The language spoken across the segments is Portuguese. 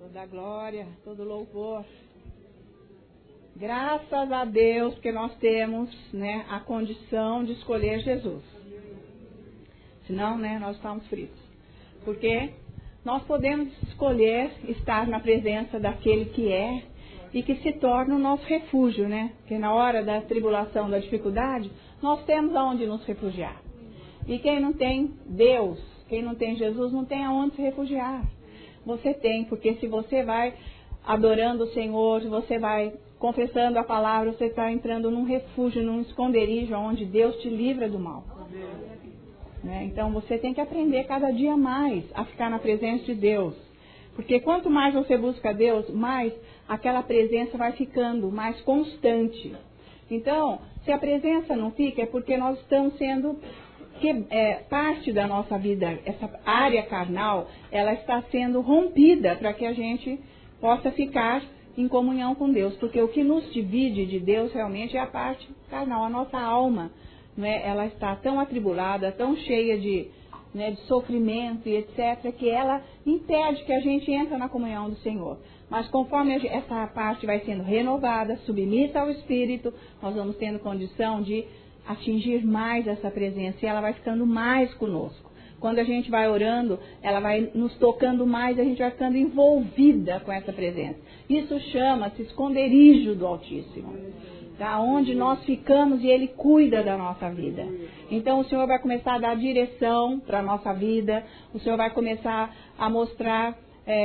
Toda glória, todo louvor. Graças a Deus que nós temos, né, a condição de escolher Jesus. Senão, né, nós estamos fritos. Porque nós podemos escolher estar na presença daquele que é e que se torna o nosso refúgio, né? Porque na hora da tribulação, da dificuldade, nós temos aonde nos refugiar. E quem não tem Deus, quem não tem Jesus, não tem aonde se refugiar. Você tem, porque se você vai adorando o Senhor, se você vai confessando a palavra, você está entrando num refúgio, num esconderijo, onde Deus te livra do mal. Né? Então você tem que aprender cada dia mais a ficar na presença de Deus. Porque quanto mais você busca Deus, mais aquela presença vai ficando mais constante. Então, se a presença não fica, é porque nós estamos sendo... parte da nossa vida, essa área carnal, ela está sendo rompida para que a gente possa ficar em comunhão com Deus. Porque o que nos divide de Deus realmente é a parte carnal, a nossa alma. Não é? Ela está tão atribulada, tão cheia de sofrimento e etc., que ela impede que a gente entre na comunhão do Senhor. Mas conforme essa parte vai sendo renovada, submissa ao Espírito, nós vamos tendo condição de atingir mais essa presença e ela vai ficando mais conosco. Quando a gente vai orando, ela vai nos tocando mais, a gente vai ficando envolvida com essa presença. Isso chama-se esconderijo do Altíssimo, tá? Onde nós ficamos e Ele cuida da nossa vida. Então o Senhor vai começar a dar direção para a nossa vida, o Senhor vai começar a mostrar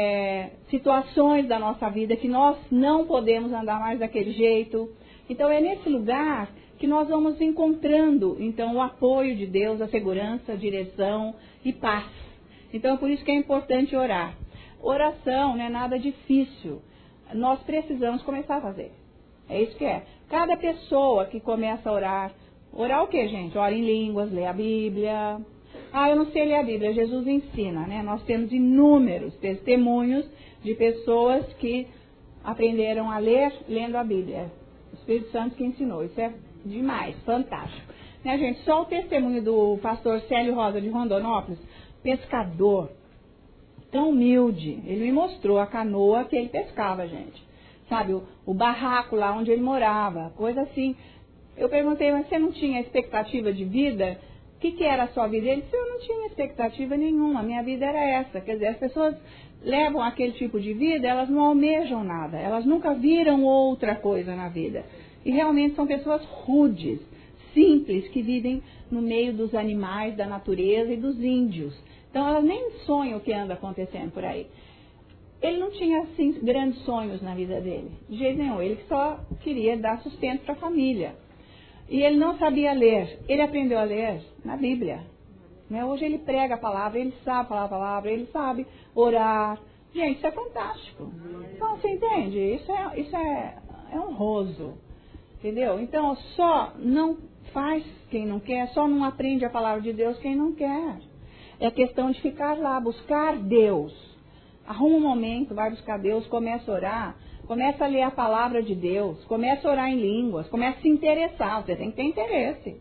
situações da nossa vida que nós não podemos andar mais daquele jeito. Então é nesse lugar que nós vamos encontrando, então, o apoio de Deus, a segurança, a direção e paz. Então, é por isso que é importante orar. Oração não é nada difícil. Nós precisamos começar a fazer. É isso que é. Cada pessoa que começa a orar o quê, gente? Ora em línguas, lê a Bíblia. Eu não sei ler a Bíblia, Jesus ensina, né? Nós temos inúmeros testemunhos de pessoas que aprenderam a ler lendo a Bíblia. O Espírito Santo que ensinou. Isso é demais, fantástico. Né, gente? Só o testemunho do pastor Célio Rosa de Rondonópolis, pescador, tão humilde. Ele me mostrou a canoa que ele pescava, gente. Sabe, o barraco lá onde ele morava, coisa assim. Eu perguntei, mas você não tinha expectativa de vida? O que era a sua vida? Ele disse, eu não tinha expectativa nenhuma, a minha vida era essa. Quer dizer, as pessoas levam aquele tipo de vida, elas não almejam nada, elas nunca viram outra coisa na vida. E realmente são pessoas rudes, simples, que vivem no meio dos animais, da natureza e dos índios. Então elas nem sonham o que anda acontecendo por aí. Ele não tinha, assim, grandes sonhos na vida dele, de jeito nenhum. Ele só queria dar sustento para a família. E ele não sabia ler. Ele aprendeu a ler na Bíblia. Né? Hoje ele prega a palavra, ele sabe falar a palavra, ele sabe orar. Gente, isso é fantástico. Então, você entende? Isso é honroso. Entendeu? Então, só não faz quem não quer, só não aprende a palavra de Deus quem não quer. É questão de ficar lá, buscar Deus. Arruma um momento, vai buscar Deus, começa a orar, começa a ler a palavra de Deus, começa a orar em línguas, começa a se interessar, você tem que ter interesse,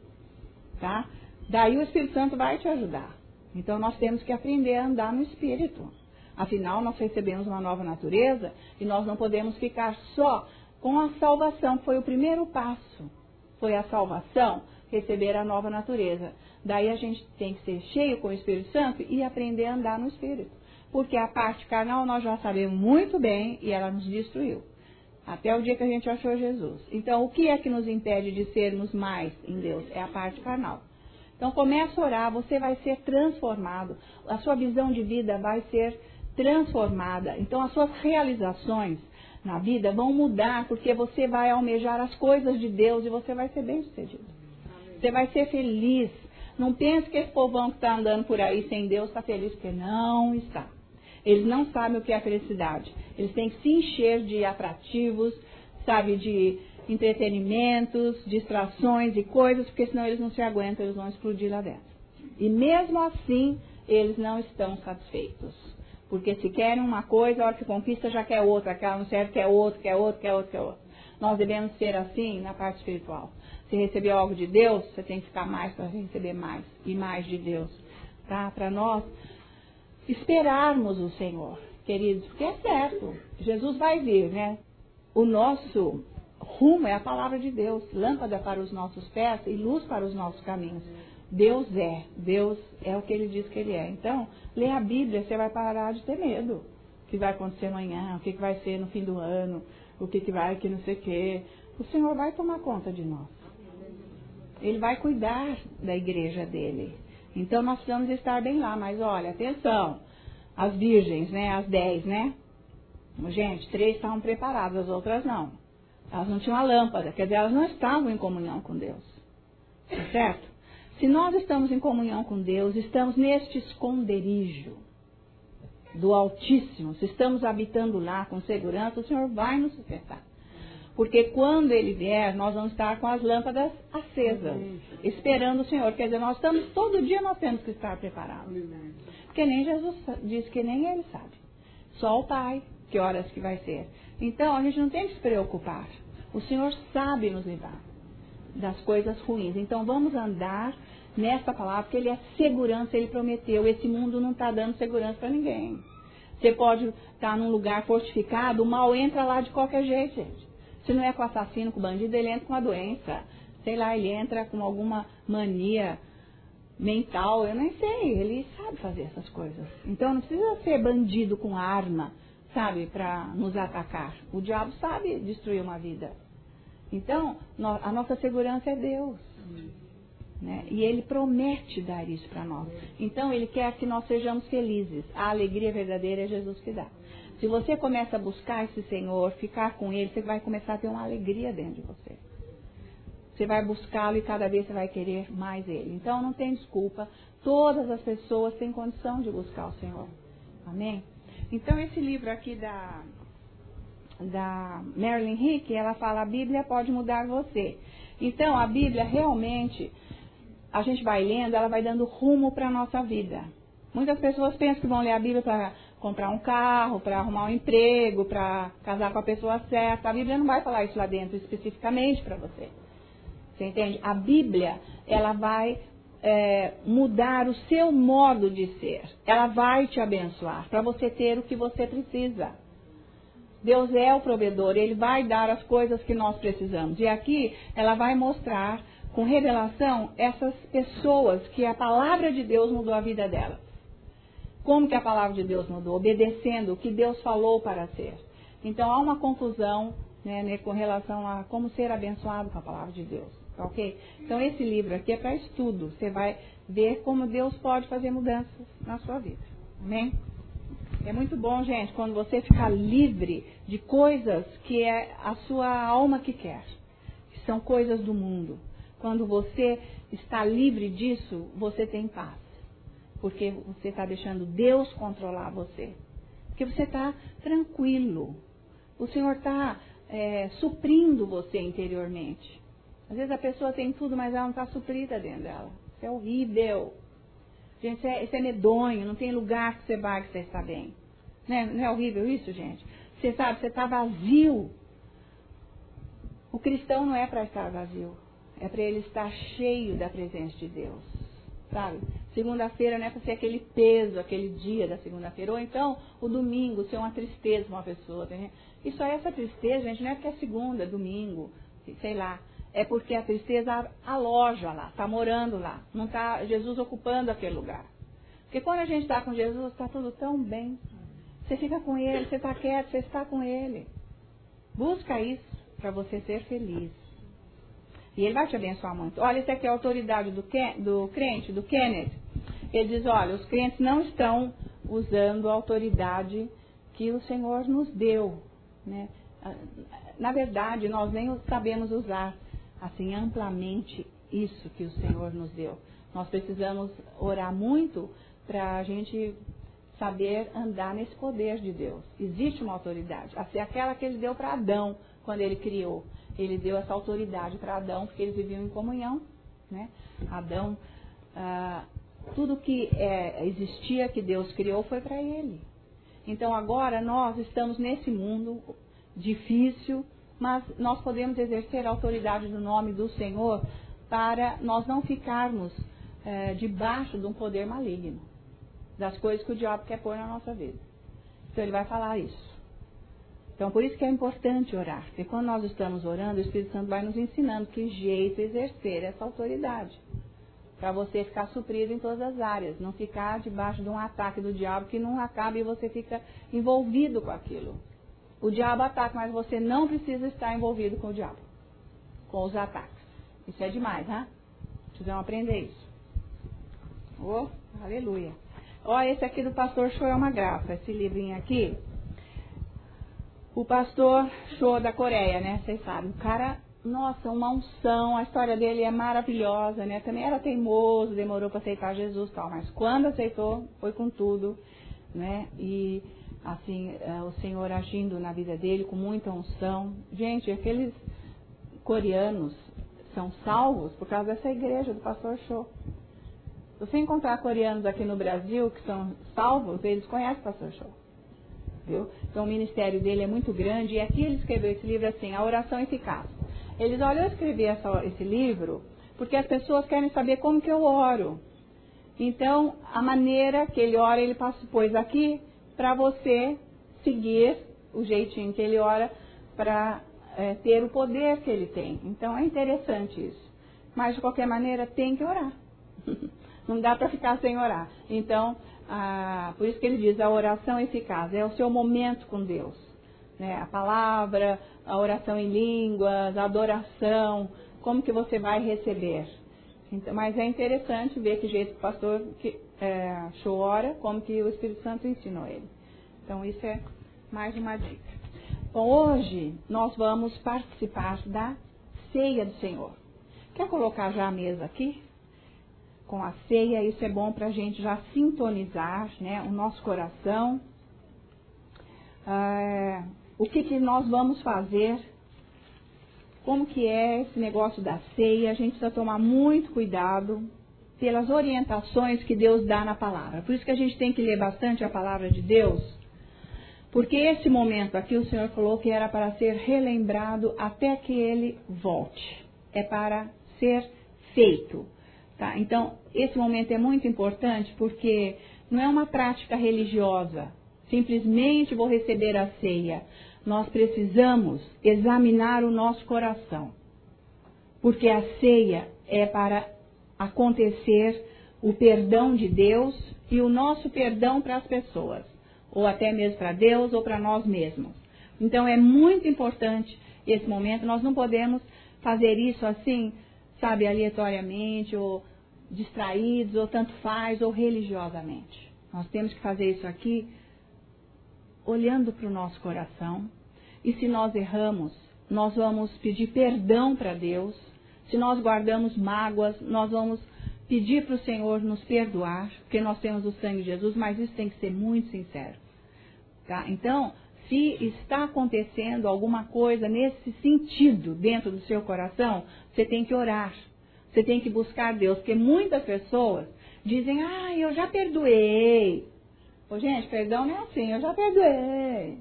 tá? Daí o Espírito Santo vai te ajudar. Então nós temos que aprender a andar no Espírito. Afinal, nós recebemos uma nova natureza e nós não podemos ficar só com a salvação, foi o primeiro passo. Foi a salvação, receber a nova natureza. Daí a gente tem que ser cheio com o Espírito Santo e aprender a andar no Espírito. Porque a parte carnal nós já sabemos muito bem e ela nos destruiu. Até o dia que a gente achou Jesus. Então, o que é que nos impede de sermos mais em Deus? É a parte carnal. Então, comece a orar, você vai ser transformado. A sua visão de vida vai ser transformada. Então, as suas realizações na vida vão mudar, porque você vai almejar as coisas de Deus e você vai ser bem-sucedido. Você vai ser feliz. Não pense que esse povão que está andando por aí sem Deus está feliz, porque não está. Eles não sabem o que é a felicidade. Eles têm que se encher de atrativos, sabe, de entretenimentos, distrações e coisas, porque senão eles não se aguentam, eles vão explodir lá dentro. E mesmo assim, eles não estão satisfeitos. Porque se querem uma coisa, a hora que conquista já quer outra, aquela não serve, quer outro, quer outro, quer outro, quer outro. Nós devemos ser assim na parte espiritual. Se receber algo de Deus, você tem que ficar mais para receber mais e mais de Deus. Tá? Para nós esperarmos o Senhor. queridos, porque é certo, Jesus vai vir, né? O nosso rumo é a palavra de Deus, lâmpada para os nossos pés e luz para os nossos caminhos. Deus é o que Ele diz que Ele é. Então, lê a Bíblia, você vai parar de ter medo. O que vai acontecer amanhã, o que vai ser no fim do ano, o que vai, que não sei o quê. O Senhor vai tomar conta de nós. Ele vai cuidar da igreja dele. Então, nós precisamos estar bem lá. Mas, olha, atenção, as virgens, né, as 10, né? Gente, 3 estavam preparadas, as outras não. Elas não tinham a lâmpada, quer dizer, elas não estavam em comunhão com Deus. Tá certo? Se nós estamos em comunhão com Deus, estamos neste esconderijo do Altíssimo, se estamos habitando lá com segurança, o Senhor vai nos sustentar. Porque quando Ele vier, nós vamos estar com as lâmpadas acesas, esperando o Senhor. Quer dizer, nós estamos, todo dia nós temos que estar preparados. Porque nem Jesus disse que nem Ele sabe. Só o Pai, que horas que vai ser. Então, a gente não tem que se preocupar. O Senhor sabe nos livrar das coisas ruins. Então, vamos andar nessa palavra, porque Ele é segurança, Ele prometeu. Esse mundo não está dando segurança para ninguém. Você pode estar num lugar fortificado, o mal entra lá de qualquer jeito, gente. Se não é com assassino, com bandido, ele entra com uma doença. Sei lá, ele entra com alguma mania mental, eu nem sei. Ele sabe fazer essas coisas. Então, não precisa ser bandido com arma, sabe, para nos atacar. O diabo sabe destruir uma vida. Então, a nossa segurança é Deus. Né? E Ele promete dar isso para nós. Então, Ele quer que nós sejamos felizes. A alegria verdadeira é Jesus que dá. Se você começa a buscar esse Senhor, ficar com Ele, você vai começar a ter uma alegria dentro de você. Você vai buscá-lo e cada vez você vai querer mais Ele. Então, não tem desculpa. Todas as pessoas têm condição de buscar o Senhor. Amém? Então, esse livro aqui da Marilyn Hick, ela fala, a Bíblia pode mudar você. Então, a Bíblia realmente, a gente vai lendo, ela vai dando rumo para a nossa vida. Muitas pessoas pensam que vão ler a Bíblia para comprar um carro, para arrumar um emprego, para casar com a pessoa certa. A Bíblia não vai falar isso lá dentro especificamente para você. Você entende? A Bíblia, ela vai mudar o seu modo de ser. Ela vai te abençoar para você ter o que você precisa. Deus é o provedor, Ele vai dar as coisas que nós precisamos. E aqui ela vai mostrar com revelação essas pessoas que a palavra de Deus mudou a vida delas. Como que a palavra de Deus mudou? Obedecendo o que Deus falou para ser. Então há uma confusão, né, com relação a como ser abençoado com a palavra de Deus. Ok? Então esse livro aqui é para estudo. Você vai ver como Deus pode fazer mudanças na sua vida. Amém? É muito bom, gente, quando você fica livre de coisas que é a sua alma que quer. Que são coisas do mundo. Quando você está livre disso, você tem paz. Porque você está deixando Deus controlar você. Porque você está tranquilo. O Senhor está suprindo você interiormente. Às vezes a pessoa tem tudo, mas ela não está suprida dentro dela. Isso é horrível. Gente, isso é medonho. Não tem lugar que você vai que você está bem. Não é horrível isso, gente? Você sabe, você está vazio. O cristão não é para estar vazio. É para ele estar cheio da presença de Deus. Sabe? Segunda-feira não é para ser aquele peso, aquele dia da segunda-feira. Ou então, o domingo ser uma tristeza para uma pessoa. E só essa tristeza, gente, não é porque é segunda, domingo, sei lá. É porque a tristeza aloja lá, está morando lá. Não está Jesus ocupando aquele lugar. Porque quando a gente está com Jesus, está tudo tão bem. Você fica com Ele, você está quieto, você está com Ele. Busca isso para você ser feliz. E Ele vai te abençoar muito. Olha, essa aqui é a autoridade do crente, do Kenneth. Ele diz, olha, os crentes não estão usando a autoridade que o Senhor nos deu. Né? Na verdade, nós nem sabemos usar assim amplamente isso que o Senhor nos deu. Nós precisamos orar muito para a gente saber andar nesse poder de Deus. Existe uma autoridade. Assim, aquela que Ele deu para Adão quando Ele criou. Ele deu essa autoridade para Adão, porque eles viviam em comunhão. Né? Adão, tudo que existia, que Deus criou, foi para ele. Então agora nós estamos nesse mundo difícil, mas nós podemos exercer a autoridade do nome do Senhor para nós não ficarmos debaixo de um poder maligno, das coisas que o diabo quer pôr na nossa vida. Então ele vai falar isso. Então por isso que é importante orar. Porque quando nós estamos orando, o Espírito Santo vai nos ensinando que jeito exercer essa autoridade. Para você ficar suprido em todas as áreas. Não ficar debaixo de um ataque do diabo que não acaba e você fica envolvido com aquilo. O diabo ataca, mas você não precisa estar envolvido com o diabo. Com os ataques. Isso é demais, né? Precisamos aprender isso. Oh, aleluia. Ó, esse aqui do pastor Cho é uma graça. Esse livrinho aqui. O pastor Cho da Coreia, né? Vocês sabem. O cara, nossa, uma unção. A história dele é maravilhosa, né? Também era teimoso, demorou para aceitar Jesus e tal. Mas quando aceitou, foi com tudo, né? E assim, o Senhor agindo na vida dele com muita unção. Gente, aqueles coreanos são salvos por causa dessa igreja do pastor Cho. Se você encontrar coreanos aqui no Brasil que são salvos, eles conhecem o pastor Cho. Viu? Então o ministério dele é muito grande. E aqui ele escreveu esse livro assim, A Oração Eficaz. Eles, olha, eu escrevi esse livro porque as pessoas querem saber como que eu oro. Então, a maneira que ele ora, ele pôs aqui para você seguir o jeitinho que ele ora para ter o poder que ele tem. Então é interessante isso. Mas de qualquer maneira tem que orar. Não dá para ficar sem orar. Então, por isso que ele diz, a oração eficaz é o seu momento com Deus. Né? A palavra, a oração em línguas, a adoração, como que você vai receber. Então, mas é interessante ver que jeito o pastor Cho ora, como que o Espírito Santo ensinou ele. Então isso é mais uma dica. Bom, hoje nós vamos participar da ceia do Senhor. Quer colocar já a mesa aqui? Com a ceia, isso é bom para a gente já sintonizar, né, o nosso coração. O que nós vamos fazer? Como que é esse negócio da ceia? A gente precisa tomar muito cuidado pelas orientações que Deus dá na palavra. Por isso que a gente tem que ler bastante a palavra de Deus. Porque esse momento aqui o Senhor falou que era para ser relembrado até que Ele volte. É para ser feito. Tá? Então, esse momento é muito importante porque não é uma prática religiosa. Simplesmente vou receber a ceia. Nós precisamos examinar o nosso coração. Porque a ceia é para acontecer o perdão de Deus e o nosso perdão para as pessoas. Ou até mesmo para Deus ou para nós mesmos. Então é muito importante esse momento. Nós não podemos fazer isso assim, sabe, aleatoriamente, ou distraídos, ou tanto faz, ou religiosamente. Nós temos que fazer isso aqui olhando para o nosso coração. E se nós erramos, nós vamos pedir perdão para Deus. Se nós guardamos mágoas, nós vamos pedir para o Senhor nos perdoar, porque nós temos o sangue de Jesus, mas isso tem que ser muito sincero. Tá? Então, se está acontecendo alguma coisa nesse sentido dentro do seu coração, você tem que orar. Você tem que buscar Deus, porque muitas pessoas dizem, eu já perdoei. Ô, gente, perdão não é assim, eu já perdoei.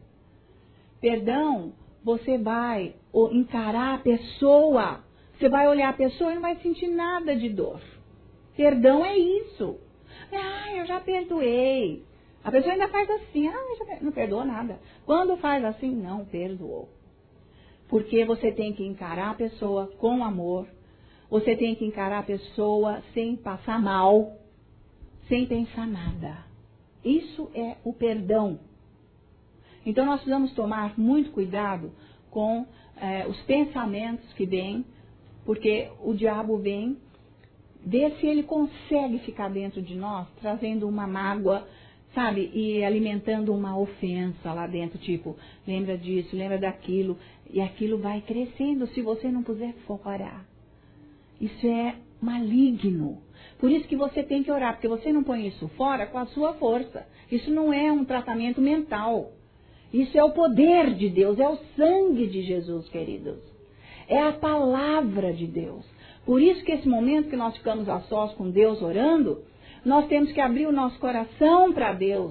Perdão, você vai encarar a pessoa, você vai olhar a pessoa e não vai sentir nada de dor. Perdão é isso. Eu já perdoei. A pessoa ainda faz assim, não perdoou nada. Quando faz assim, não perdoou. Porque você tem que encarar a pessoa com amor. Você tem que encarar a pessoa sem passar mal, sem pensar nada. Isso é o perdão. Então nós precisamos tomar muito cuidado com os pensamentos que vêm, porque o diabo vem, ver se ele consegue ficar dentro de nós, trazendo uma mágoa, sabe, e alimentando uma ofensa lá dentro, tipo, lembra disso, lembra daquilo, e aquilo vai crescendo se você não puser fora. Isso é maligno. Por isso que você tem que orar, porque você não põe isso fora com a sua força. Isso não é um tratamento mental. Isso é o poder de Deus, é o sangue de Jesus, queridos. É a palavra de Deus. Por isso que esse momento que nós ficamos a sós com Deus orando, nós temos que abrir o nosso coração para Deus.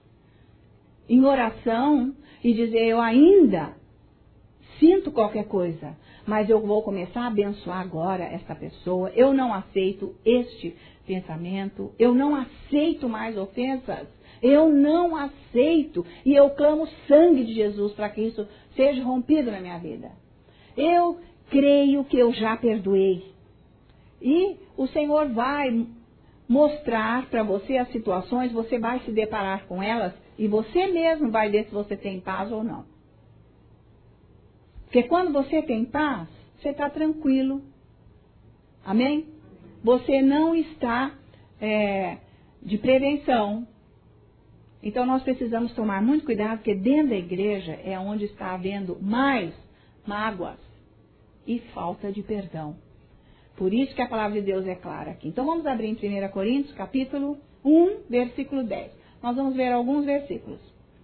Em oração e dizer, eu ainda sinto qualquer coisa, mas eu vou começar a abençoar agora esta pessoa. Eu não aceito este pensamento, eu não aceito mais ofensas, Eu não aceito e eu clamo o sangue de Jesus para que isso seja rompido na minha vida. Eu creio que eu já perdoei. E o Senhor vai mostrar para você as situações, você vai se deparar com elas e você mesmo vai ver se você tem paz ou não. Porque quando você tem paz, você está tranquilo. Amém? Você não está de prevenção. Então nós precisamos tomar muito cuidado, porque dentro da igreja é onde está havendo mais mágoas e falta de perdão. Por isso que a palavra de Deus é clara aqui. Então vamos abrir em 1 Coríntios, capítulo 1, versículo 10. Nós vamos ver alguns versículos.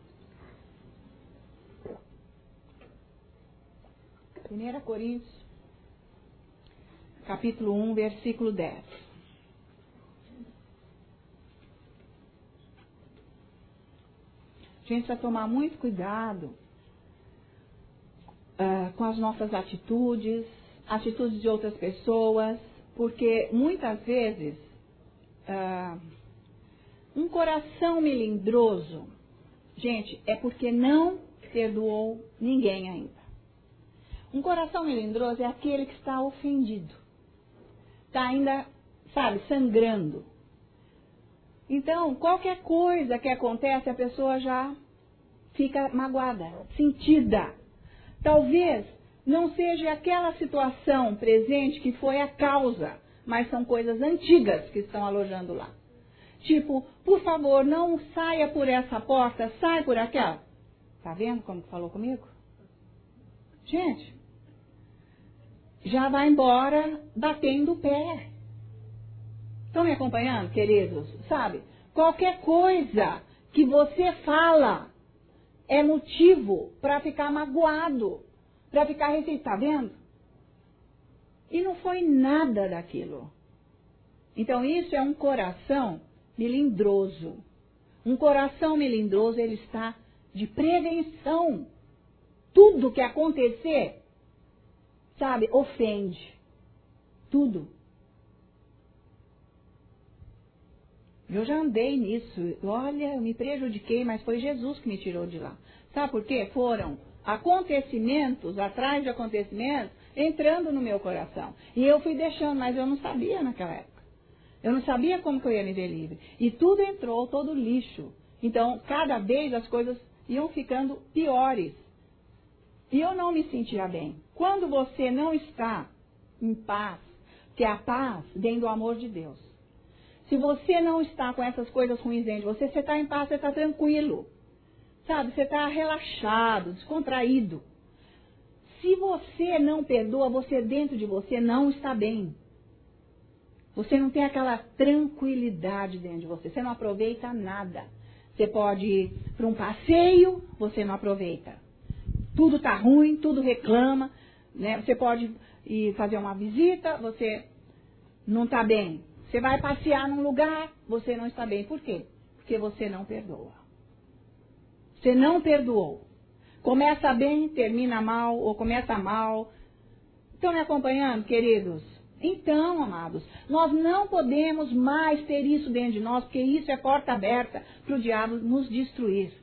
1 Coríntios, capítulo 1, versículo 10. A gente precisa tomar muito cuidado com as nossas atitudes de outras pessoas, porque muitas vezes um coração melindroso, gente, é porque não perdoou ninguém ainda. Um coração melindroso é aquele que está ofendido, está ainda, sangrando. Então, qualquer coisa que acontece, a pessoa já fica magoada, sentida. Talvez não seja aquela situação presente que foi a causa, mas são coisas antigas que estão alojando lá. Tipo, por favor, não saia por essa porta, sai por aquela. Tá vendo como falou comigo? Gente, já vai embora batendo o pé. Estão me acompanhando, queridos? Qualquer coisa que você fala é motivo para ficar magoado, para ficar ressentido, tá vendo? E não foi nada daquilo. Então isso é um coração melindroso. Um coração melindroso, ele está de prevenção. Tudo que acontecer, ofende. Tudo. Eu já andei nisso. Olha, eu me prejudiquei, mas foi Jesus que me tirou de lá. Sabe por quê? Foram acontecimentos, atrás de acontecimentos, entrando no meu coração. E eu fui deixando, mas eu não sabia naquela época. Eu não sabia como que eu ia me ver livre. E tudo entrou, todo lixo. Então, cada vez as coisas iam ficando piores. E eu não me sentia bem. Quando você não está em paz, que a paz vem do amor de Deus. Se você não está com essas coisas ruins dentro de você, você está em paz, você está tranquilo. Você está relaxado, descontraído. Se você não perdoa, você dentro de você não está bem. Você não tem aquela tranquilidade dentro de você. Você não aproveita nada. Você pode ir para um passeio, você não aproveita. Tudo está ruim, tudo reclama. Né? Você pode ir fazer uma visita, você não está bem. Você vai passear num lugar, você não está bem. Por quê? Porque você não perdoa. Você não perdoou. Começa bem, termina mal, ou começa mal. Estão me acompanhando, queridos? Então, amados, nós não podemos mais ter isso dentro de nós, porque isso é porta aberta para o diabo nos destruir.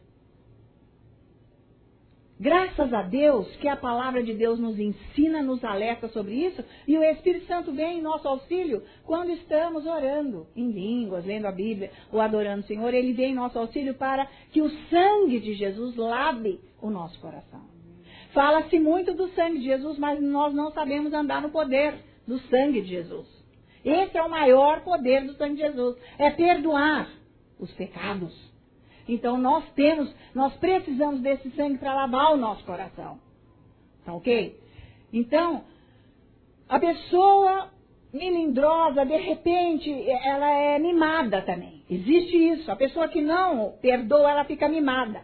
Graças a Deus que a palavra de Deus nos ensina, nos alerta sobre isso, e o Espírito Santo vem em nosso auxílio quando estamos orando em línguas, lendo a Bíblia ou adorando o Senhor. Ele vem em nosso auxílio para que o sangue de Jesus lave o nosso coração. Fala-se muito do sangue de Jesus, mas nós não sabemos andar no poder do sangue de Jesus. Esse é o maior poder do sangue de Jesus, é perdoar os pecados. Então nós precisamos desse sangue para lavar o nosso coração. Tá ok? Então, a pessoa melindrosa, de repente, ela é mimada também. Existe isso. A pessoa que não perdoa, ela fica mimada.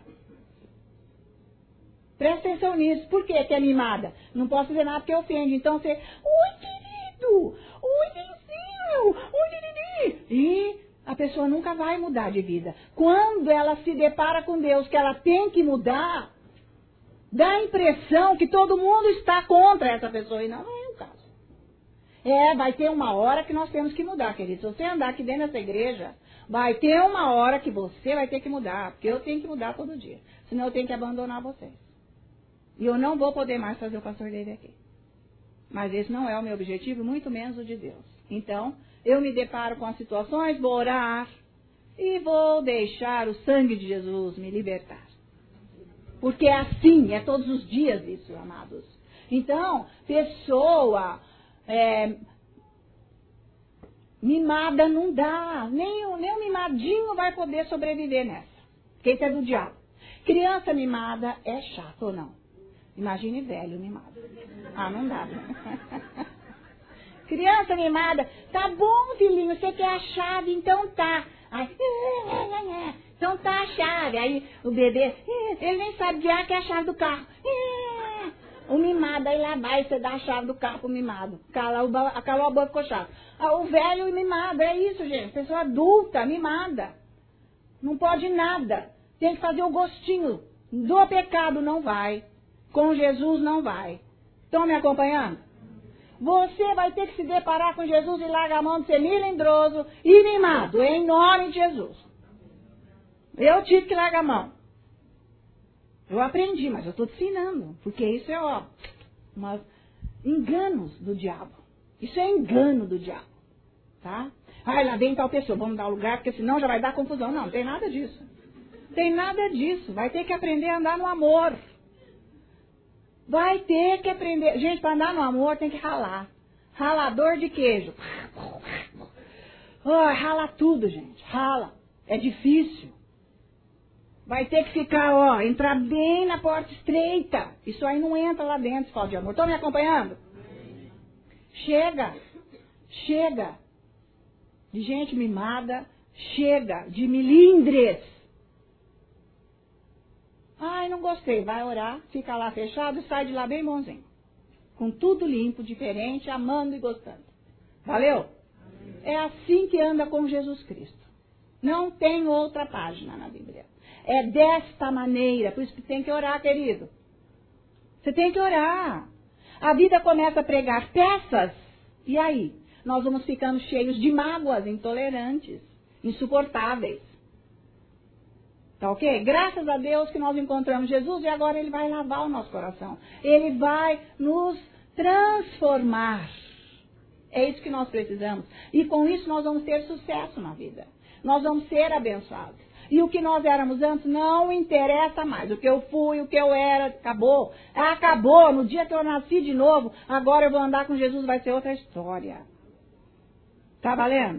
Presta atenção nisso. Por que é mimada? Não posso dizer nada porque ofende. Então você, oi querido, oi benzinho, oi liriri. E a pessoa nunca vai mudar de vida. Quando ela se depara com Deus, que ela tem que mudar, dá a impressão que todo mundo está contra essa pessoa. E não é o caso. Vai ter uma hora que nós temos que mudar, querido. Se você andar aqui dentro dessa igreja, vai ter uma hora que você vai ter que mudar, porque eu tenho que mudar todo dia. Senão eu tenho que abandonar vocês. E eu não vou poder mais fazer o pastor David aqui. Mas esse não é o meu objetivo, muito menos o de Deus. Então, eu me deparo com as situações, vou orar e vou deixar o sangue de Jesus me libertar. Porque é assim, é todos os dias isso, amados. Então, pessoa mimada não dá. Nem o mimadinho vai poder sobreviver nessa. Porque isso é do diabo. Criança mimada é chato ou não? Imagine velho mimado. Ah, não dá. Criança mimada, tá bom, filhinho, você quer a chave, então tá. Aí, então tá a chave. Aí o bebê, ele nem sabe que é a chave do carro. O mimado, aí lá vai, você dá a chave do carro pro mimado. Calou a boca, ficou chato. O velho mimado, é isso, gente. Pessoa adulta, mimada. Não pode nada. Tem que fazer o gostinho. Do pecado não vai. Com Jesus não vai. Estão me acompanhando? Você vai ter que se deparar com Jesus e largar a mão de ser melindroso e mimado, em nome de Jesus. Eu tive que largar a mão. Eu aprendi, mas eu estou te ensinando. Porque isso é, enganos do diabo. Isso é engano do diabo. Tá? Lá vem tal pessoa, vamos dar o lugar, porque senão já vai dar confusão. Não tem nada disso. Tem nada disso. Vai ter que aprender a andar no amor. Vai ter que aprender. Gente, para andar no amor tem que ralar. Ralador de queijo. Rala tudo, gente. Rala. É difícil. Vai ter que ficar, entrar bem na porta estreita. Isso aí não entra lá dentro, falta de amor. Estão me acompanhando? Chega. Chega de gente mimada. Chega de milindres. Ai, não gostei. Vai orar, fica lá fechado e sai de lá bem bonzinho. Com tudo limpo, diferente, amando e gostando. Valeu? É assim que anda com Jesus Cristo. Não tem outra página na Bíblia. É desta maneira. Por isso que tem que orar, querido. Você tem que orar. A vida começa a pregar peças. E aí? Nós vamos ficando cheios de mágoas, intolerantes, insuportáveis. Tá ok? Graças a Deus que nós encontramos Jesus e agora Ele vai lavar o nosso coração. Ele vai nos transformar. É isso que nós precisamos. E com isso nós vamos ter sucesso na vida. Nós vamos ser abençoados. E o que nós éramos antes não interessa mais. O que eu fui, o que eu era, acabou. Acabou. No dia que eu nasci de novo, agora eu vou andar com Jesus, vai ser outra história. Tá valendo?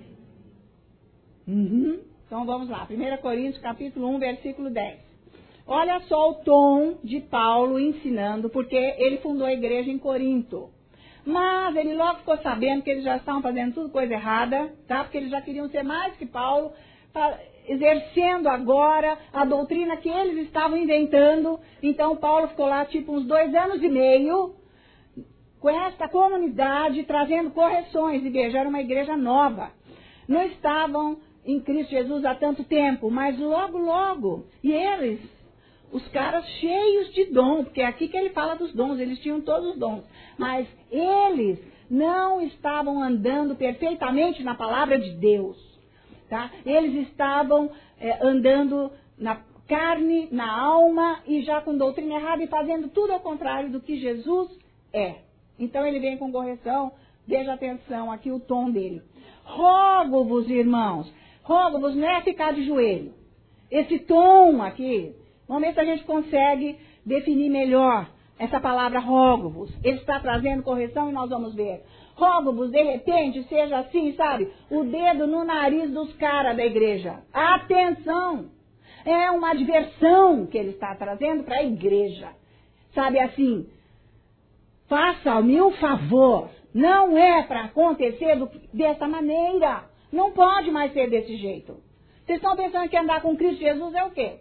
Então vamos lá. 1 Coríntios capítulo 1, versículo 10. Olha só o tom de Paulo ensinando, porque ele fundou a igreja em Corinto. Mas ele logo ficou sabendo que eles já estavam fazendo tudo coisa errada, tá? Porque eles já queriam ser mais que Paulo, exercendo agora a doutrina que eles estavam inventando. Então Paulo ficou lá tipo uns 2 anos e meio com esta comunidade, trazendo correções. E veja, era uma igreja nova. Não estavam em Cristo Jesus há tanto tempo, mas logo, e eles, os caras cheios de dom, porque é aqui que ele fala dos dons, eles tinham todos os dons, mas eles não estavam andando perfeitamente na palavra de Deus, tá? Eles estavam andando na carne, na alma, e já com doutrina errada e fazendo tudo ao contrário do que Jesus é. Então ele vem com correção, veja atenção aqui o tom dele. Rogo-vos, irmãos, rogo-vos não é ficar de joelho. Esse tom aqui, vamos ver se a gente consegue definir melhor essa palavra rogo-vos. Ele está trazendo correção e nós vamos ver. Rogo-vos, de repente, seja assim, sabe? O dedo no nariz dos caras da igreja. Atenção! É uma adversão que ele está trazendo para a igreja. Sabe assim, faça-me um favor. Não é para acontecer dessa maneira. Não pode mais ser desse jeito. Vocês estão pensando que andar com Cristo Jesus é o quê?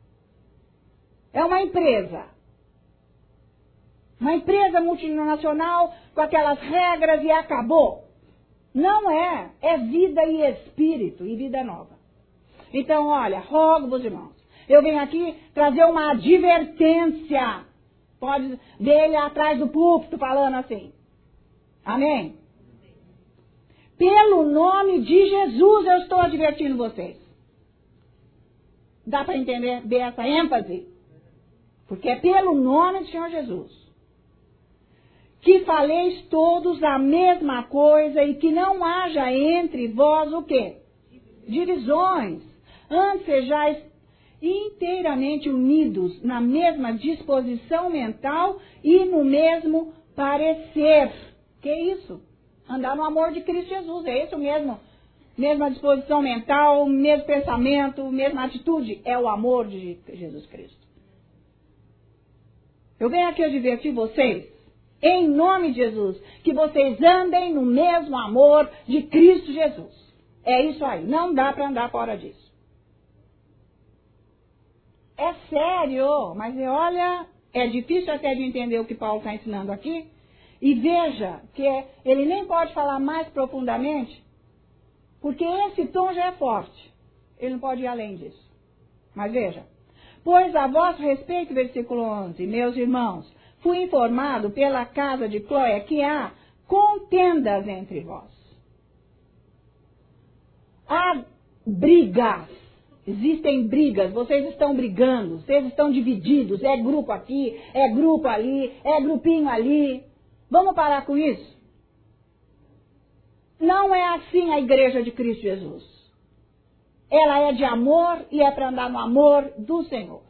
É uma empresa. Uma empresa multinacional com aquelas regras e acabou. Não é. É vida e espírito e vida nova. Então, olha, rogo-vos, irmãos. Eu venho aqui trazer uma advertência. Pode ver ele atrás do púlpito falando assim. Amém? Pelo nome de Jesus eu estou advertindo vocês. Dá para entender bem essa ênfase? Porque é pelo nome do Senhor Jesus. Que faleis todos a mesma coisa e que não haja entre vós o quê? Divisões. Antes sejais inteiramente unidos na mesma disposição mental e no mesmo parecer. Que é isso? Andar no amor de Cristo Jesus. É isso mesmo? Mesma disposição mental, mesmo pensamento, mesma atitude. É o amor de Jesus Cristo. Eu venho aqui advertir vocês, em nome de Jesus, que vocês andem no mesmo amor de Cristo Jesus. É isso aí. Não dá para andar fora disso. É sério, mas olha, é difícil até de entender o que Paulo está ensinando aqui. E veja que ele nem pode falar mais profundamente, porque esse tom já é forte. Ele não pode ir além disso. Mas veja. Pois a vosso respeito, versículo 11, meus irmãos, fui informado pela casa de Cloé que há contendas entre vós. Há brigas. Existem brigas, vocês estão brigando, vocês estão divididos, é grupo aqui, é grupo ali, é grupinho ali. Vamos parar com isso? Não é assim a igreja de Cristo Jesus. Ela é de amor e é para andar no amor do Senhor.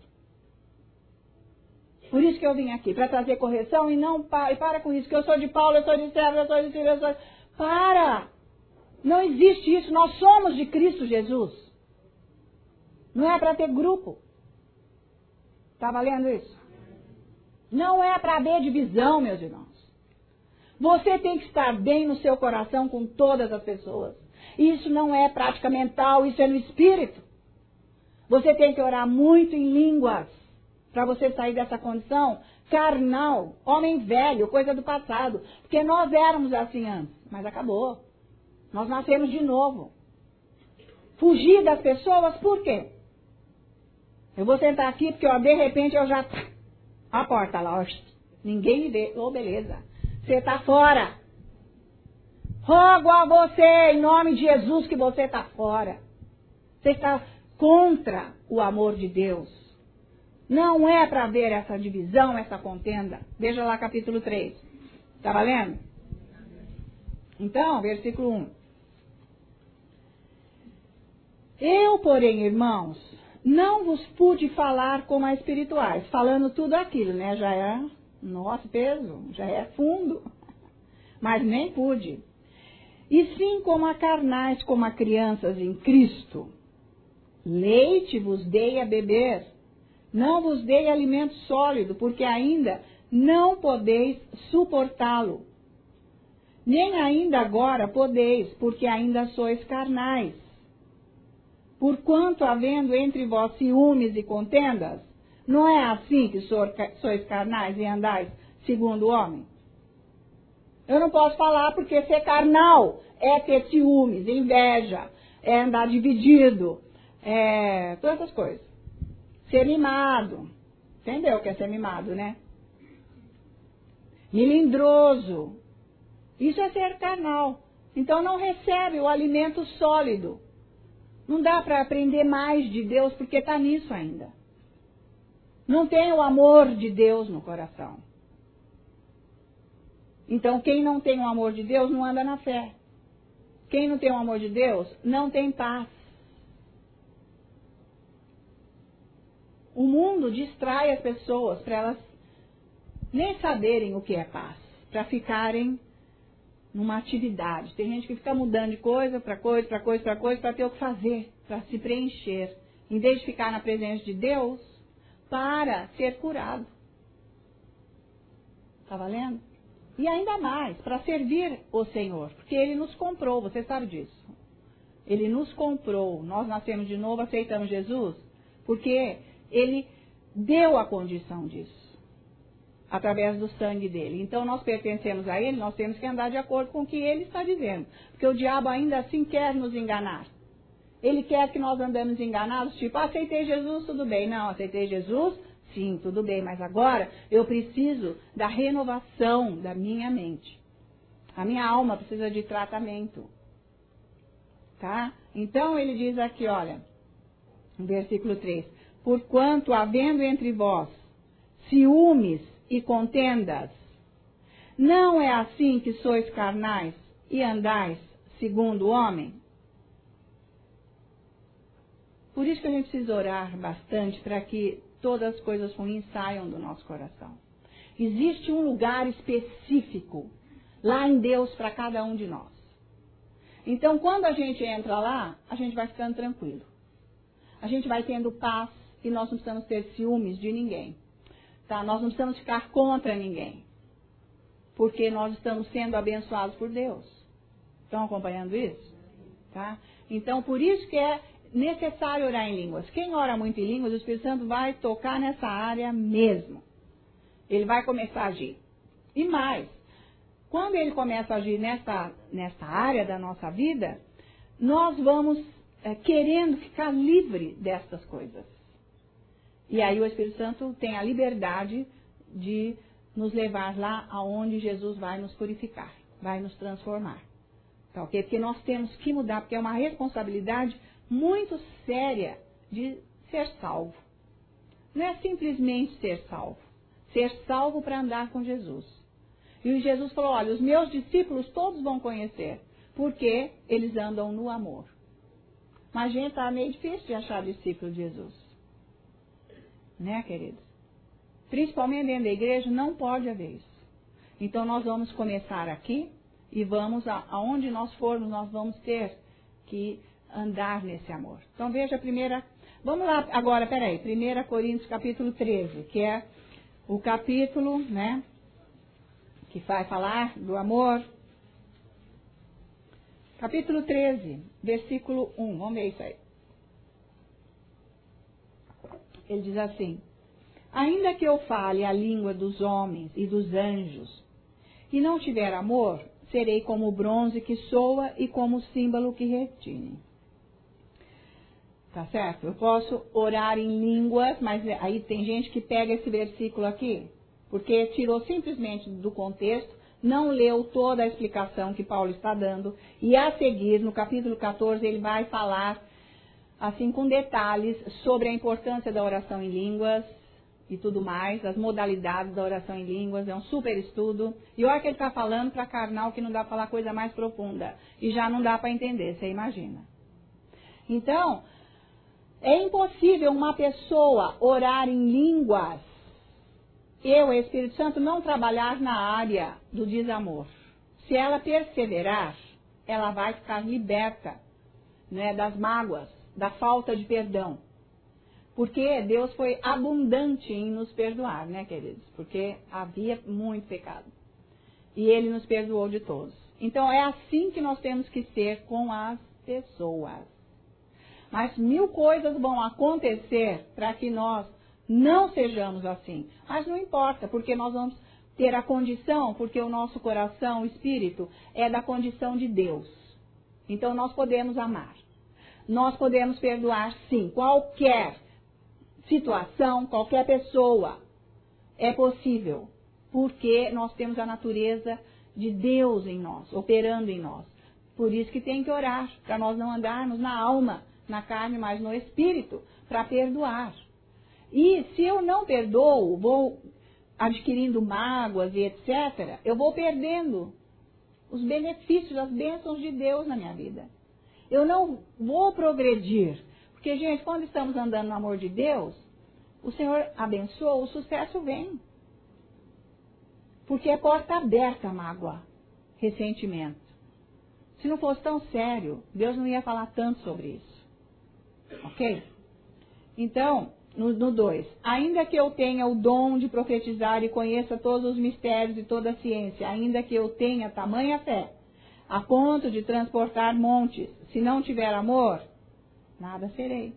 Por isso que eu vim aqui, para trazer correção e não para com isso, que eu sou de Paulo, eu sou de César, eu sou de Silvio, eu sou de... Para! Não existe isso, nós somos de Cristo Jesus. Não é para ter grupo. Está valendo isso? Não é para haver divisão, meus irmãos. Você tem que estar bem no seu coração com todas as pessoas. Isso não é prática mental, isso é no espírito. Você tem que orar muito em línguas para você sair dessa condição carnal, homem velho, coisa do passado. Porque nós éramos assim antes, mas acabou. Nós nascemos de novo. Fugir das pessoas, por quê? Eu vou sentar aqui porque, de repente, eu já... A porta lá, ninguém me vê. Beleza. Você está fora. Rogo a você, em nome de Jesus, que você está fora. Você está contra o amor de Deus. Não é para ver essa divisão, essa contenda. Veja lá capítulo 3. Está valendo? Então, versículo 1. Eu, porém, irmãos, não vos pude falar como a espirituais. Falando tudo aquilo, né? Já é nosso peso, já é fundo. Mas nem pude. E sim como a carnais, como a crianças em Cristo. Leite vos dei a beber, não vos dei alimento sólido, porque ainda não podeis suportá-lo. Nem ainda agora podeis, porque ainda sois carnais. Porquanto, havendo entre vós ciúmes e contendas, não é assim que sois carnais e andais segundo o homem? Eu não posso falar porque ser carnal é ter ciúmes, inveja, é andar dividido, todas essas coisas. Ser mimado. Entendeu o que é ser mimado, né? Melindroso. Isso é ser carnal. Então não recebe o alimento sólido. Não dá para aprender mais de Deus porque está nisso ainda. Não tem o amor de Deus no coração. Então, quem não tem o amor de Deus não anda na fé. Quem não tem o amor de Deus não tem paz. O mundo distrai as pessoas para elas nem saberem o que é paz, para ficarem numa atividade. Tem gente que fica mudando de coisa para coisa, para coisa, para coisa, para ter o que fazer, para se preencher. Em vez de ficar na presença de Deus, para ser curado. Está valendo? E ainda mais, para servir o Senhor, porque Ele nos comprou, você sabe disso. Ele nos comprou, nós nascemos de novo, aceitamos Jesus, porque Ele deu a condição disso, através do sangue dele. Então nós pertencemos a Ele, nós temos que andar de acordo com o que Ele está dizendo, porque o diabo ainda assim quer nos enganar. Ele quer que nós andemos enganados, tipo, aceitei Jesus, tudo bem. Não, aceitei Jesus, sim, tudo bem, mas agora eu preciso da renovação da minha mente. A minha alma precisa de tratamento. Tá? Então ele diz aqui, olha, no versículo 3, porquanto havendo entre vós ciúmes e contendas, não é assim que sois carnais e andais segundo o homem? Por isso que a gente precisa orar bastante para que todas as coisas ruins saiam do nosso coração. Existe um lugar específico lá em Deus para cada um de nós. Então, quando a gente entra lá, a gente vai ficando tranquilo. A gente vai tendo paz e nós não precisamos ter ciúmes de ninguém. Tá? Nós não precisamos ficar contra ninguém. Porque nós estamos sendo abençoados por Deus. Estão acompanhando isso? Tá? Então, por isso que é necessário orar em línguas. Quem ora muito em línguas, o Espírito Santo vai tocar nessa área mesmo. Ele vai começar a agir. E mais, quando ele começa a agir nessa área da nossa vida, nós vamos querendo ficar livre destas coisas. E aí o Espírito Santo tem a liberdade de nos levar lá aonde Jesus vai nos purificar, vai nos transformar. Tá, okay? Porque nós temos que mudar, porque é uma responsabilidade muito séria de ser salvo. Não é simplesmente ser salvo para andar com Jesus. E Jesus falou, olha, os meus discípulos todos vão conhecer, porque eles andam no amor. Mas, gente, está meio difícil de achar discípulo de Jesus. Né, queridos? Principalmente dentro da igreja, não pode haver isso. Então, nós vamos começar aqui e vamos, aonde nós formos, nós vamos ter que andar nesse amor. Então, veja a primeira... Vamos lá agora, 1 Coríntios capítulo 13, que é o capítulo, né, que vai falar do amor. Capítulo 13, versículo 1, vamos ver isso aí. Ele diz assim, ainda que eu fale a língua dos homens e dos anjos, e não tiver amor, serei como o bronze que soa e como o símbolo que retine. Tá certo? Eu posso orar em línguas, mas aí tem gente que pega esse versículo aqui, porque tirou simplesmente do contexto, não leu toda a explicação que Paulo está dando, e a seguir, no capítulo 14, ele vai falar, assim, com detalhes sobre a importância da oração em línguas e tudo mais, as modalidades da oração em línguas, é um super estudo, e olha que ele está falando para carnal que não dá para falar coisa mais profunda, e já não dá para entender, você imagina. Então, é impossível uma pessoa orar em línguas, o Espírito Santo, não trabalhar na área do desamor. Se ela perseverar, ela vai ficar liberta, né, das mágoas, da falta de perdão. Porque Deus foi abundante em nos perdoar, né, queridos? Porque havia muito pecado. E Ele nos perdoou de todos. Então, é assim que nós temos que ser com as pessoas. Mas 1000 coisas vão acontecer para que nós não sejamos assim. Mas não importa, porque nós vamos ter a condição, porque o nosso coração, o espírito, é da condição de Deus. Então nós podemos amar. Nós podemos perdoar, sim, qualquer situação, qualquer pessoa. É possível, porque nós temos a natureza de Deus em nós, operando em nós. Por isso que tem que orar, para nós não andarmos na alma, na carne, mas no espírito, para perdoar. E se eu não perdoo, vou adquirindo mágoas e etc., eu vou perdendo os benefícios, as bênçãos de Deus na minha vida. Eu não vou progredir. Porque, gente, quando estamos andando no amor de Deus, o Senhor abençoa, o sucesso vem. Porque é porta aberta a mágoa, ressentimento. Se não fosse tão sério, Deus não ia falar tanto sobre isso. Ok? Então, no 2. Ainda que eu tenha o dom de profetizar e conheça todos os mistérios e toda a ciência, ainda que eu tenha tamanha fé, a ponto de transportar montes, se não tiver amor, nada serei.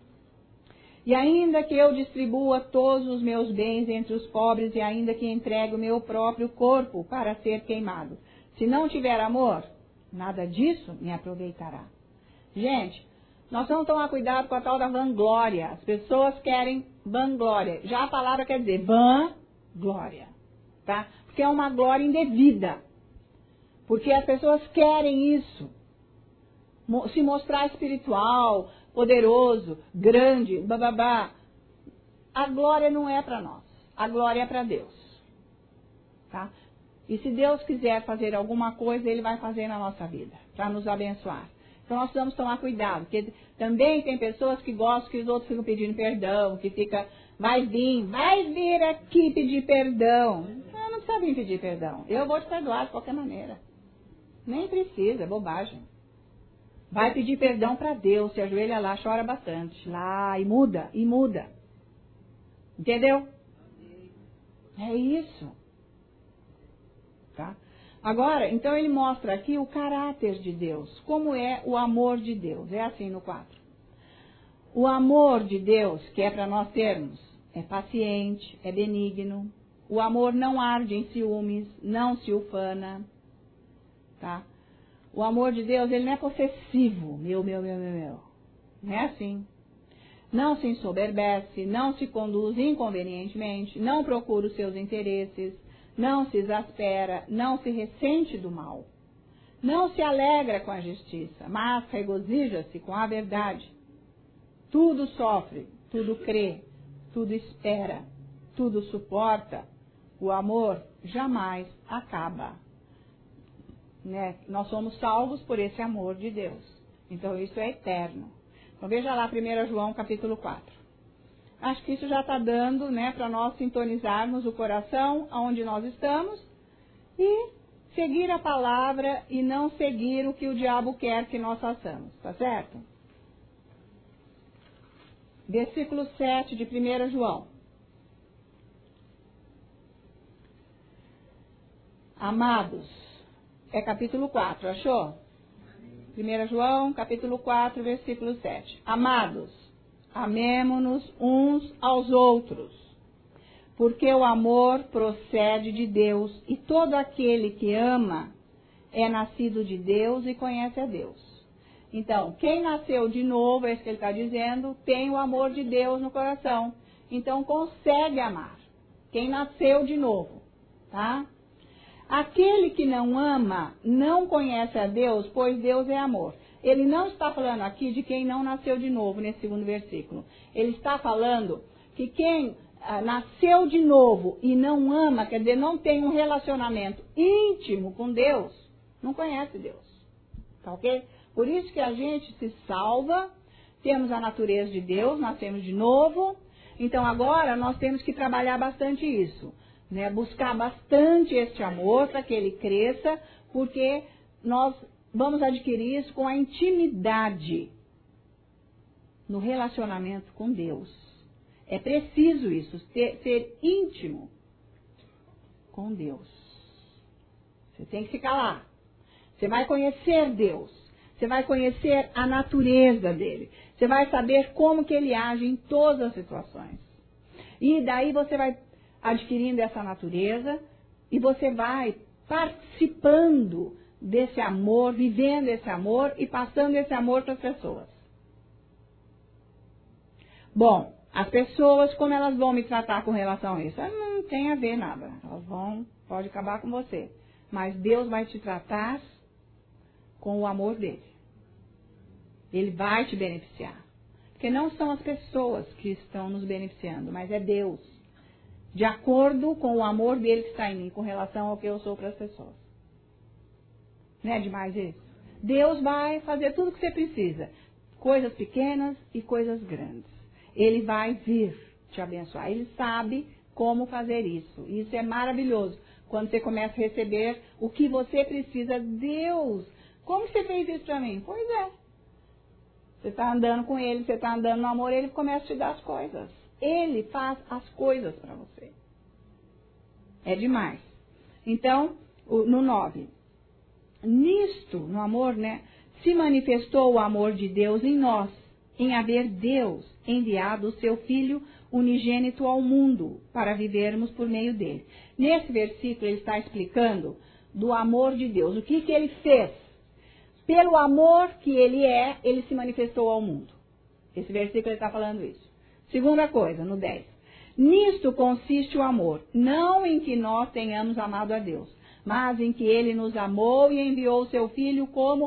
E ainda que eu distribua todos os meus bens entre os pobres e ainda que entregue o meu próprio corpo para ser queimado, se não tiver amor, nada disso me aproveitará. Gente, nós vamos tomar cuidado com a tal da vanglória. As pessoas querem vanglória. Já a palavra quer dizer vanglória, tá? Porque é uma glória indevida. Porque as pessoas querem isso. se mostrar espiritual, poderoso, grande, bababá. A glória não é para nós. A glória é para Deus. Tá? E se Deus quiser fazer alguma coisa, Ele vai fazer na nossa vida, para nos abençoar. Então nós precisamos tomar cuidado, porque também tem pessoas que gostam que os outros ficam pedindo perdão, que fica, vai vir aqui pedir perdão. Não precisa vir pedir perdão. Eu vou te perdoar de qualquer maneira. Nem precisa, é bobagem. Vai pedir perdão para Deus, se ajoelha lá, chora bastante. Lá, e muda. Entendeu? É isso. Tá? Agora, então ele mostra aqui o caráter de Deus. Como é o amor de Deus. É assim no 4. O amor de Deus, que é para nós termos, é paciente, é benigno. O amor não arde em ciúmes, não se ufana. Tá? O amor de Deus, ele não é possessivo. Meu. Não é assim. Não se ensoberbece, não se conduz inconvenientemente, não procura os seus interesses, não se exaspera, não se ressente do mal. Não se alegra com a justiça, mas regozija-se com a verdade. Tudo sofre, tudo crê, tudo espera, tudo suporta. O amor jamais acaba. Né? Nós somos salvos por esse amor de Deus. Então isso é eterno. Então veja lá 1 João capítulo 4. Acho que isso já está dando, né, para nós sintonizarmos o coração aonde nós estamos e seguir a palavra e não seguir o que o diabo quer que nós façamos. Tá certo? Versículo 7 de 1 João. Amados, é capítulo 4, achou? 1 João, capítulo 4, versículo 7. Amados, amemo-nos uns aos outros, porque o amor procede de Deus, e todo aquele que ama é nascido de Deus e conhece a Deus. Então, quem nasceu de novo, é isso que ele está dizendo, tem o amor de Deus no coração. Então, consegue amar. Quem nasceu de novo, tá? Aquele que não ama não conhece a Deus, pois Deus é amor. Ele não está falando aqui de quem não nasceu de novo, nesse segundo versículo. Ele está falando que quem nasceu de novo e não ama, quer dizer, não tem um relacionamento íntimo com Deus, não conhece Deus. Tá ok? Por isso que a gente se salva, temos a natureza de Deus, nascemos de novo. Então agora nós temos que trabalhar bastante isso. Né, buscar bastante este amor para que ele cresça, porque nós vamos adquirir isso com a intimidade no relacionamento com Deus. É preciso isso, ser íntimo com Deus. Você tem que ficar lá. Você vai conhecer Deus. Você vai conhecer a natureza dele. Você vai saber como que ele age em todas as situações. E daí você vai adquirindo essa natureza e você vai participando desse amor, vivendo esse amor e passando esse amor para as pessoas. Bom, as pessoas, como elas vão me tratar com relação a isso? Não tem a ver nada. Elas pode acabar com você. Mas Deus vai te tratar com o amor dele. Ele vai te beneficiar. Porque não são as pessoas que estão nos beneficiando, mas é Deus. De acordo com o amor dele que está em mim, com relação ao que eu sou para as pessoas. Não é demais isso? Deus vai fazer tudo o que você precisa. Coisas pequenas e coisas grandes. Ele vai vir te abençoar. Ele sabe como fazer isso. Isso é maravilhoso. Quando você começa a receber o que você precisa. Deus, como você fez isso para mim? Pois é. Você está andando com ele, você está andando no amor, ele começa a te dar as coisas. Ele faz as coisas para você. É demais. Então, no 9. Nisto, no amor, né? Se manifestou o amor de Deus em nós, em haver Deus enviado o seu Filho unigênito ao mundo, para vivermos por meio dele. Nesse versículo, ele está explicando do amor de Deus. O que ele fez? Pelo amor que ele é, ele se manifestou ao mundo. Esse versículo ele está falando isso. Segunda coisa, no 10. Nisto consiste o amor, não em que nós tenhamos amado a Deus, mas em que ele nos amou e enviou o seu Filho como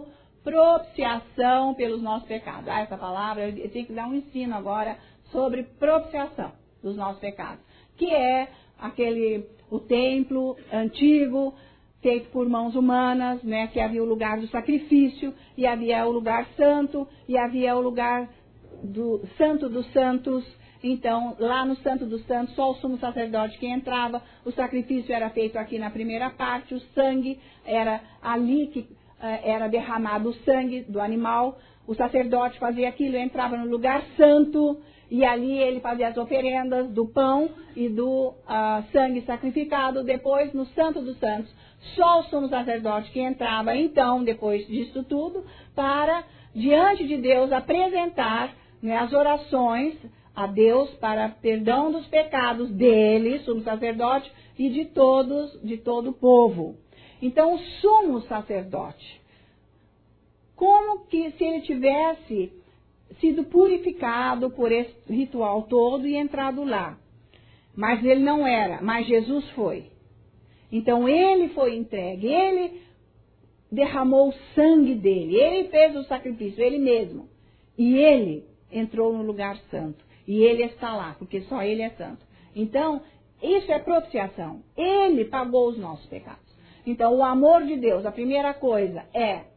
propiciação pelos nossos pecados. Ah, essa palavra, eu tenho que dar um ensino agora sobre propiciação dos nossos pecados. Que é o templo antigo, feito por mãos humanas, né? Que havia o lugar do sacrifício, e havia o lugar santo, e havia o lugar do Santo dos Santos. Então, lá no Santo dos Santos, só o sumo sacerdote que entrava, o sacrifício era feito aqui na primeira parte, o sangue era ali que era derramado o sangue do animal, o sacerdote fazia aquilo, entrava no lugar santo, e ali ele fazia as oferendas do pão e do sangue sacrificado. Depois, no Santo dos Santos, só o sumo sacerdote que entrava, então, depois disso tudo, para, diante de Deus, apresentar, né, as orações a Deus para perdão dos pecados dele, sumo sacerdote, e de todo o povo. Então, o sumo sacerdote, como que se ele tivesse sido purificado por esse ritual todo e entrado lá. Mas ele não era, mas Jesus foi. Então, ele foi entregue, ele derramou o sangue dele, ele fez o sacrifício, ele mesmo. E ele entrou no lugar santo. E ele está lá, porque só ele é santo. Então, isso é propiciação. Ele pagou os nossos pecados. Então, o amor de Deus, a primeira coisa é,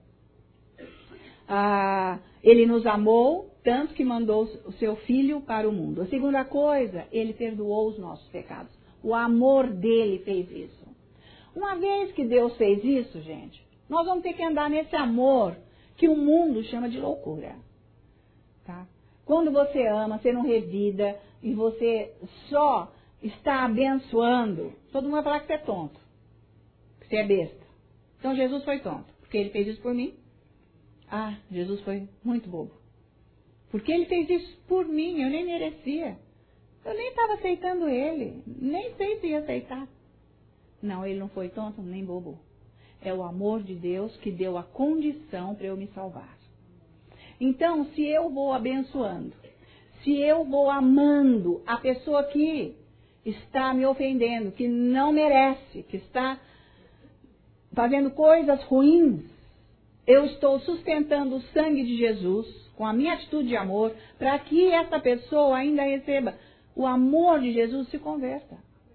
ele nos amou, tanto que mandou o seu Filho para o mundo. A segunda coisa, ele perdoou os nossos pecados. O amor dele fez isso. Uma vez que Deus fez isso, gente, nós vamos ter que andar nesse amor que o mundo chama de loucura. Tá? Quando você ama, você não revida e você só está abençoando, todo mundo vai falar que você é tonto, que você é besta. Então Jesus foi tonto, porque ele fez isso por mim. Ah, Jesus foi muito bobo. Porque ele fez isso por mim, eu nem merecia. Eu nem estava aceitando ele, nem sei se ia aceitar. Não, ele não foi tonto nem bobo. É o amor de Deus que deu a condição para eu me salvar. Então, se eu vou abençoando, se eu vou amando a pessoa que está me ofendendo, que não merece, que está fazendo coisas ruins, eu estou sustentando o sangue de Jesus com a minha atitude de amor, para que essa pessoa ainda receba o amor de Jesus e se converta.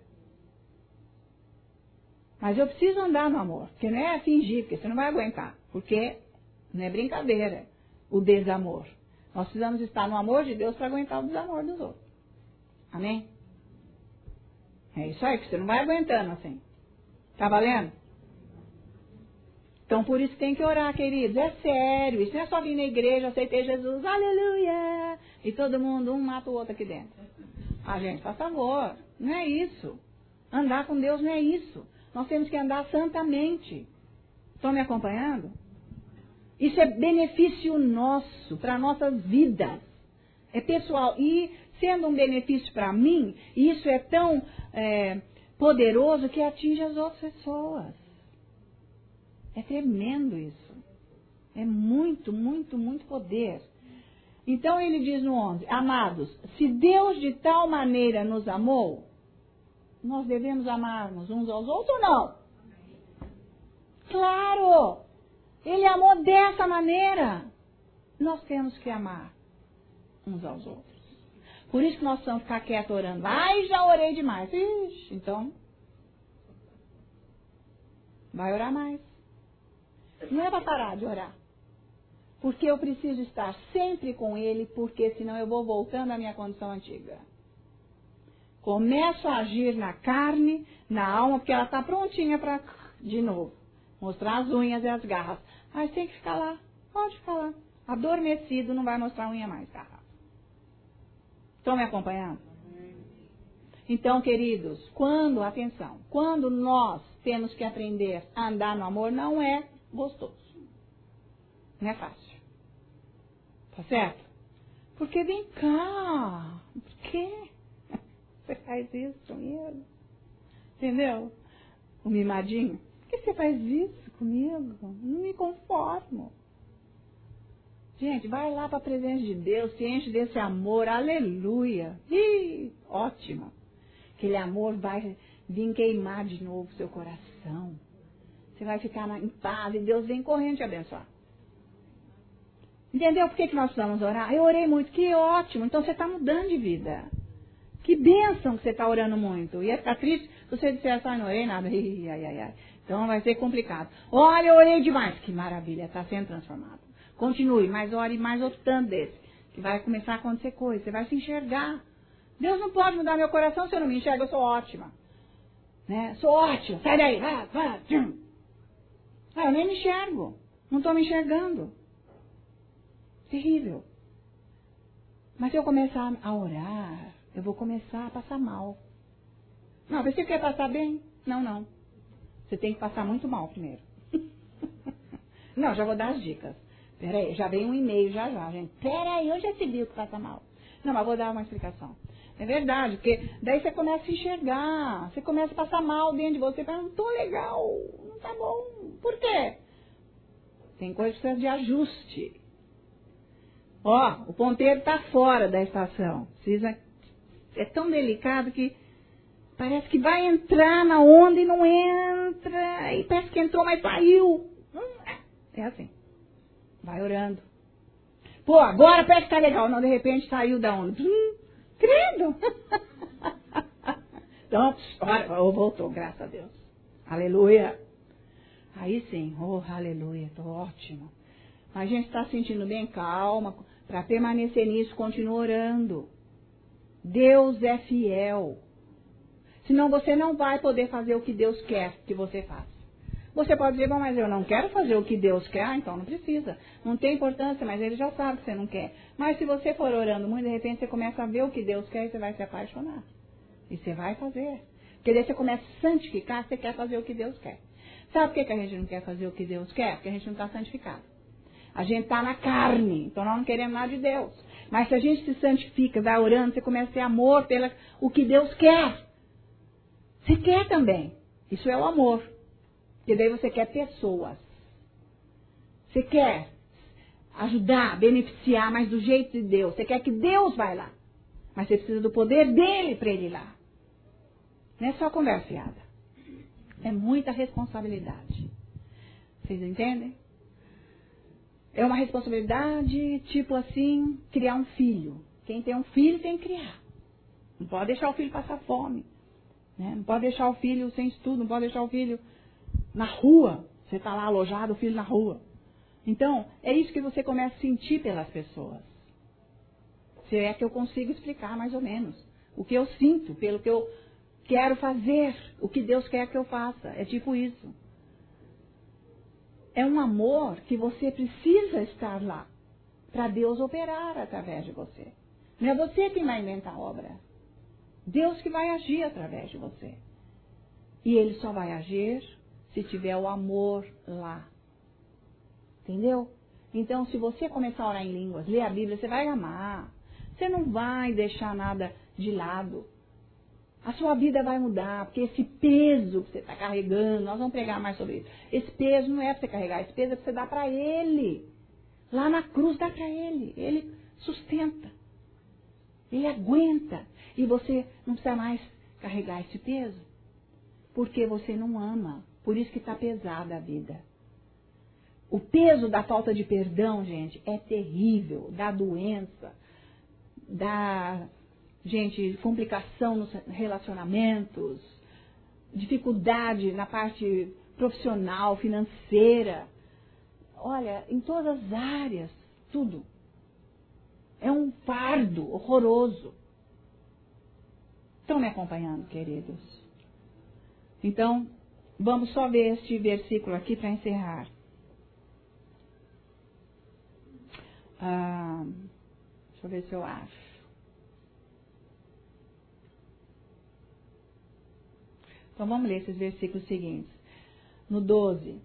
Mas eu preciso andar no amor, porque não é fingir, porque você não vai aguentar, porque não é brincadeira o desamor. Nós precisamos estar no amor de Deus para aguentar o desamor dos outros. Amém? É isso aí, que você não vai aguentando assim. Tá valendo? Então, por isso tem que orar, queridos. É sério. Isso não é só vir na igreja, aceitei Jesus, aleluia. E todo mundo, um mata o outro aqui dentro. Ah, gente, por favor. Não é isso. Andar com Deus não é isso. Nós temos que andar santamente. Estão me acompanhando? Isso é benefício nosso, para a nossa vida. É pessoal. E sendo um benefício para mim, isso é tão poderoso que atinge as outras pessoas. É tremendo isso. É muito, muito, muito poder. Então ele diz no 11, amados, se Deus de tal maneira nos amou, nós devemos amar-nos uns aos outros ou não? Claro! Ele amou dessa maneira. Nós temos que amar uns aos outros. Por isso que nós precisamos ficar quietos orando. Ai, já orei demais. Ixi, então, vai orar mais. Não é para parar de orar. Porque eu preciso estar sempre com Ele, porque senão eu vou voltando à minha condição antiga. Começo a agir na carne, na alma, porque ela está prontinha para, de novo, mostrar as unhas e as garras. Mas tem que ficar lá, pode ficar lá. Adormecido não vai mostrar a unha mais, garra. Estão me acompanhando? Então, queridos, atenção, quando nós temos que aprender a andar no amor, não é gostoso. Não é fácil. Tá certo? Porque vem cá. Por quê? Você faz isso comigo? Entendeu? O mimadinho. Por que você faz isso comigo? Não me conformo. Gente, vai lá para a presença de Deus, se enche desse amor. Aleluia. Ótimo. Aquele amor vai vir queimar de novo o seu coração. Você vai ficar em paz e Deus vem correndo te abençoar. Entendeu por que nós precisamos orar? Eu orei muito, que ótimo, então você está mudando de vida. Que bênção que você está orando muito. Ia ficar triste se você dissesse, não orei nada. Ai. Então vai ser complicado. Olha, eu orei demais. Que maravilha, está sendo transformado. Continue, mas ore mais outro tanto desse. Que vai começar a acontecer coisa, você vai se enxergar. Deus não pode mudar meu coração se eu não me enxergo, eu sou ótima. Né? Sou ótima, sai daí, vai. Eu nem me enxergo, não estou me enxergando. Terrível. Mas se eu começar a orar, eu vou começar a passar mal. Não, você quer passar bem? Não. Você tem que passar muito mal primeiro. Não, já vou dar as dicas. Peraí, já vem um e-mail já, gente. Peraí, eu já viu que passa mal. Não, mas vou dar uma explicação. É verdade, porque daí você começa a se enxergar. Você começa a passar mal dentro de você. Não tô legal, não tá bom. Por quê? Tem coisa que precisa de ajuste. Ó, o ponteiro tá fora da estação. É tão delicado que parece que vai entrar na onda e não entra. E parece que entrou, mas saiu. É assim. Vai orando. Pô, agora parece que tá legal. Não, de repente saiu da onda. Credo. Então, voltou, graças a Deus. Aleluia. Aí sim, aleluia, tô ótimo. Mas a gente está se sentindo bem, calma. Para permanecer nisso, continua orando. Deus é fiel. Senão você não vai poder fazer o que Deus quer que você faça. Você pode dizer, bom, mas eu não quero fazer o que Deus quer, então não precisa. Não tem importância, mas Ele já sabe que você não quer. Mas se você for orando muito, de repente você começa a ver o que Deus quer e você vai se apaixonar. E você vai fazer. Porque daí você começa a santificar, você quer fazer o que Deus quer. Sabe por que a gente não quer fazer o que Deus quer? Porque a gente não está santificado. A gente está na carne, então nós não queremos nada de Deus. Mas se a gente se santifica, vai orando, você começa a ter amor pelo o que Deus quer. Você quer também. Isso é o amor. Porque daí você quer pessoas. Você quer ajudar, beneficiar, mas do jeito de Deus. Você quer que Deus vá lá. Mas você precisa do poder dele para ele ir lá. Não é só conversa fiada. É muita responsabilidade. Vocês entendem? É uma responsabilidade, tipo assim, criar um filho. Quem tem um filho tem que criar. Não pode deixar o filho passar fome. Né? Não pode deixar o filho sem estudo, não pode deixar o filho na rua. Você está lá alojado, o filho na rua. Então, é isso que você começa a sentir pelas pessoas. Se é que eu consigo explicar mais ou menos. O que eu sinto, pelo que eu quero fazer, o que Deus quer que eu faça. É tipo isso. É um amor que você precisa estar lá para Deus operar através de você. Não é você quem vai inventar a obra. Deus que vai agir através de você. E Ele só vai agir se tiver o amor lá. Entendeu? Então, se você começar a orar em línguas, ler a Bíblia, você vai amar. Você não vai deixar nada de lado. A sua vida vai mudar, porque esse peso que você está carregando, nós vamos pregar mais sobre isso. Esse peso não é para você carregar, esse peso é para você dar para Ele. Lá na cruz dá para Ele. Ele sustenta. Ele aguenta. E você não precisa mais carregar esse peso, porque você não ama. Por isso que está pesada a vida. O peso da falta de perdão, gente, é terrível. Da doença, da... Gente, complicação nos relacionamentos, dificuldade na parte profissional, financeira. Olha, em todas as áreas, tudo. É um fardo horroroso. Estão me acompanhando, queridos? Então, vamos só ver este versículo aqui para encerrar. Deixa eu ver se eu acho. Então vamos ler esses versículos seguintes. No 12.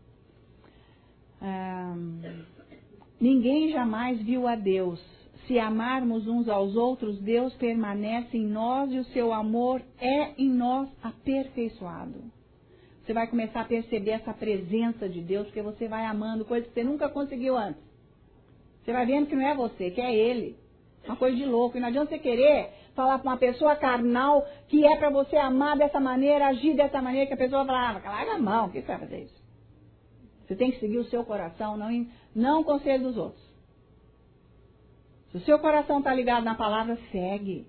Ninguém jamais viu a Deus. Se amarmos uns aos outros, Deus permanece em nós e o seu amor é em nós aperfeiçoado. Você vai começar a perceber essa presença de Deus, porque você vai amando coisas que você nunca conseguiu antes. Você vai vendo que não é você, que é Ele. Uma coisa de louco. E não adianta você querer falar para uma pessoa carnal que é para você amar dessa maneira, agir dessa maneira, que a pessoa vai falar, larga a mão, o que você vai fazer isso? Você tem que seguir o seu coração, não o conselho dos outros. Se o seu coração está ligado na palavra, segue.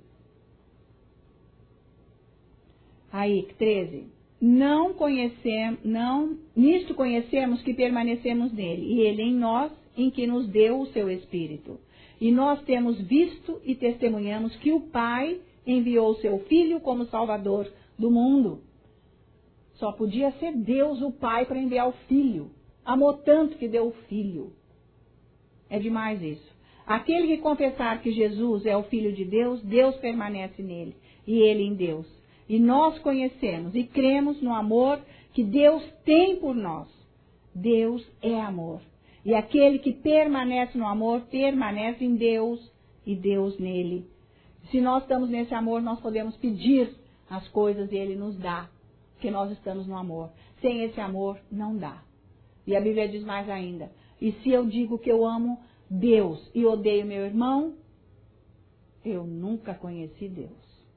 Aí, 13. Nisto conhecemos que permanecemos nele, e ele em nós, em que nos deu o seu Espírito. E nós temos visto e testemunhamos que o Pai enviou o seu Filho como Salvador do mundo. Só podia ser Deus o Pai para enviar o Filho. Amou tanto que deu o Filho. É demais isso. Aquele que confessar que Jesus é o Filho de Deus, Deus permanece nele e ele em Deus. E nós conhecemos e cremos no amor que Deus tem por nós. Deus é amor. E aquele que permanece no amor, permanece em Deus e Deus nele. Se nós estamos nesse amor, nós podemos pedir as coisas e ele nos dá, porque nós estamos no amor. Sem esse amor, não dá. E a Bíblia diz mais ainda. E se eu digo que eu amo Deus e odeio meu irmão, eu nunca conheci Deus.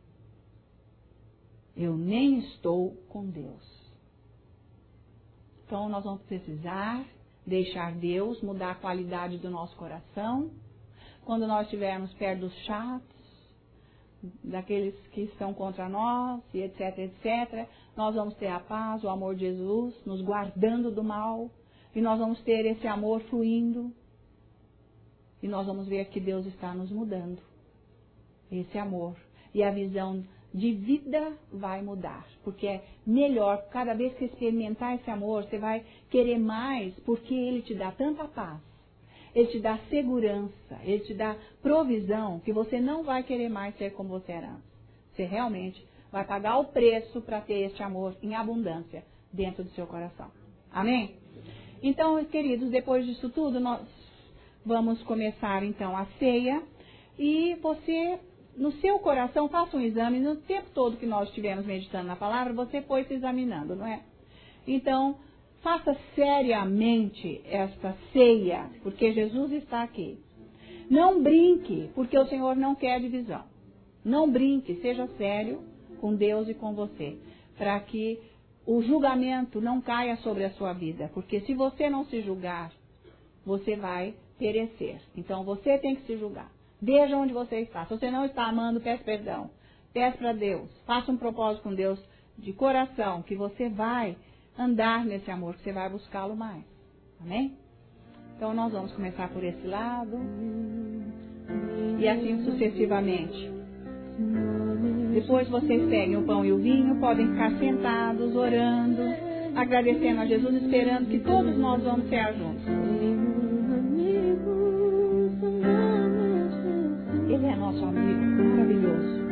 Eu nem estou com Deus. Então nós vamos precisar deixar Deus mudar a qualidade do nosso coração. Quando nós estivermos perto dos chatos, daqueles que estão contra nós, e etc, etc, nós vamos ter a paz, o amor de Jesus, nos guardando do mal, e nós vamos ter esse amor fluindo, e nós vamos ver que Deus está nos mudando, esse amor, e a visão de vida vai mudar, porque é melhor, cada vez que experimentar esse amor, você vai querer mais, porque ele te dá tanta paz, ele te dá segurança, ele te dá provisão, que você não vai querer mais ser como você era antes. Você realmente vai pagar o preço para ter este amor em abundância dentro do seu coração. Amém? Então, queridos, depois disso tudo, nós vamos começar então a ceia, e você, no seu coração, faça um exame. No tempo todo que nós estivemos meditando na palavra, você foi se examinando, não é? Então, faça seriamente esta ceia, porque Jesus está aqui. Não brinque, porque o Senhor não quer divisão. Não brinque, seja sério com Deus e com você, para que o julgamento não caia sobre a sua vida, porque se você não se julgar, você vai perecer. Então, você tem que se julgar. Veja onde você está. Se você não está amando, peça perdão. Peça para Deus. Faça um propósito com Deus de coração, que você vai andar nesse amor, que você vai buscá-lo mais. Amém? Então, nós vamos começar por esse lado. E assim sucessivamente. Depois vocês peguem o pão e o vinho, podem ficar sentados, orando, agradecendo a Jesus, esperando que todos nós vamos cear juntos. Ele é nosso amigo maravilhoso.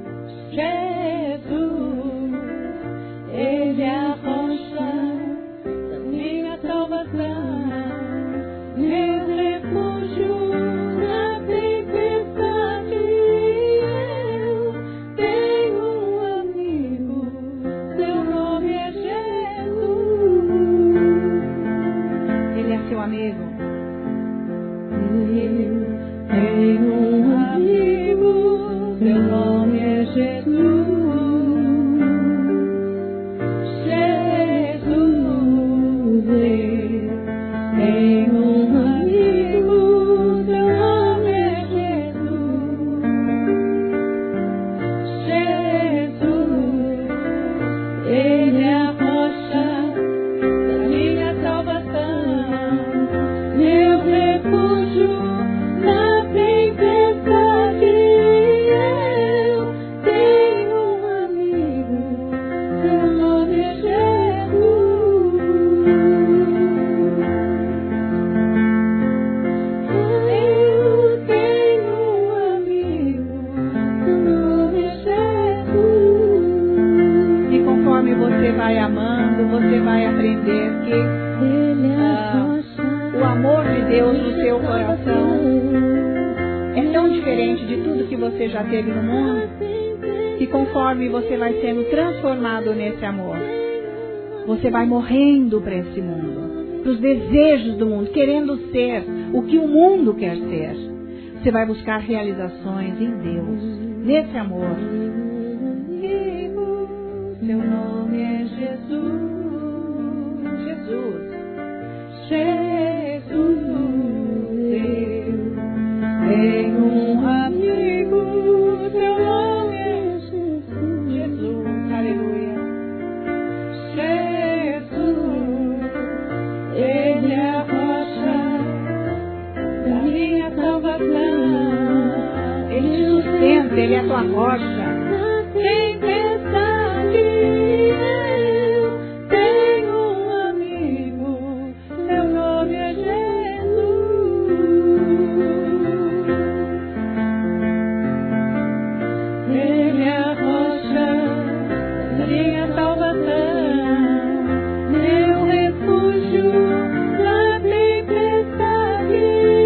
Jesus, Ele é a rocha da minha salvação, meu refúgio na tempestade. Eu tenho um amigo, seu nome é Jesus. Ele é seu amigo. Tenho um amigo, seu nome é Jesus. Já teve no mundo, que conforme você vai sendo transformado nesse amor, você vai morrendo para esse mundo, para os desejos do mundo, querendo ser o que o mundo quer ser. Você vai buscar realizações em Deus, nesse amor. Seu nome é Jesus. Jesus, Jesus, Deus, é tua rocha. Tempestade, eu tenho um amigo, seu nome é Jesus. Ele é a rocha, minha salvação, meu refúgio na tempestade.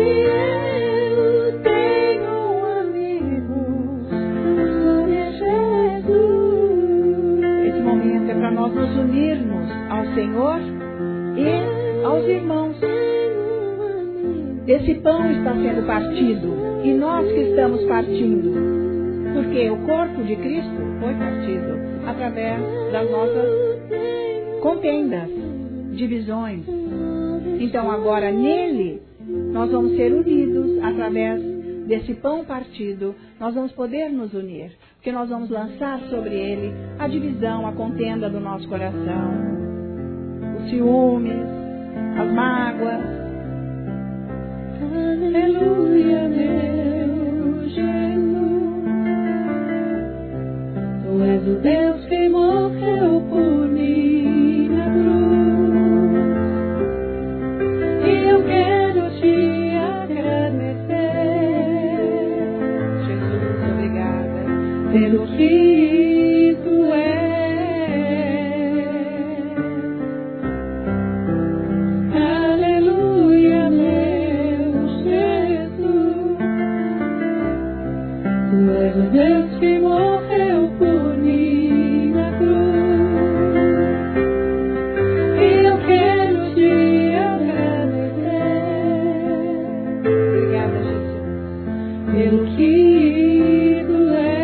Eu tenho um amigo, seu nome é Jesus. Esse momento é para nós nos unirmos ao Senhor e aos irmãos. Esse pão está sendo partido e nós que estamos partindo. Porque o corpo de Cristo foi partido através das nossas contendas, divisões. Então agora nele nós vamos ser unidos através desse pão partido. Nós vamos poder nos unir, porque nós vamos lançar sobre ele a divisão, a contenda do nosso coração, os ciúmes, as mágoas. Aleluia, meu Jesus. Tu és o Deus que morreu por mim na cruz. E eu quero te agradecer, Jesus, obrigada pelo que tu és. Aleluia, meu Jesus. Tu és o Deus que morreu por mim na cruz. E eu quero te agradecer, Obrigada, Jesus. pelo que tu és.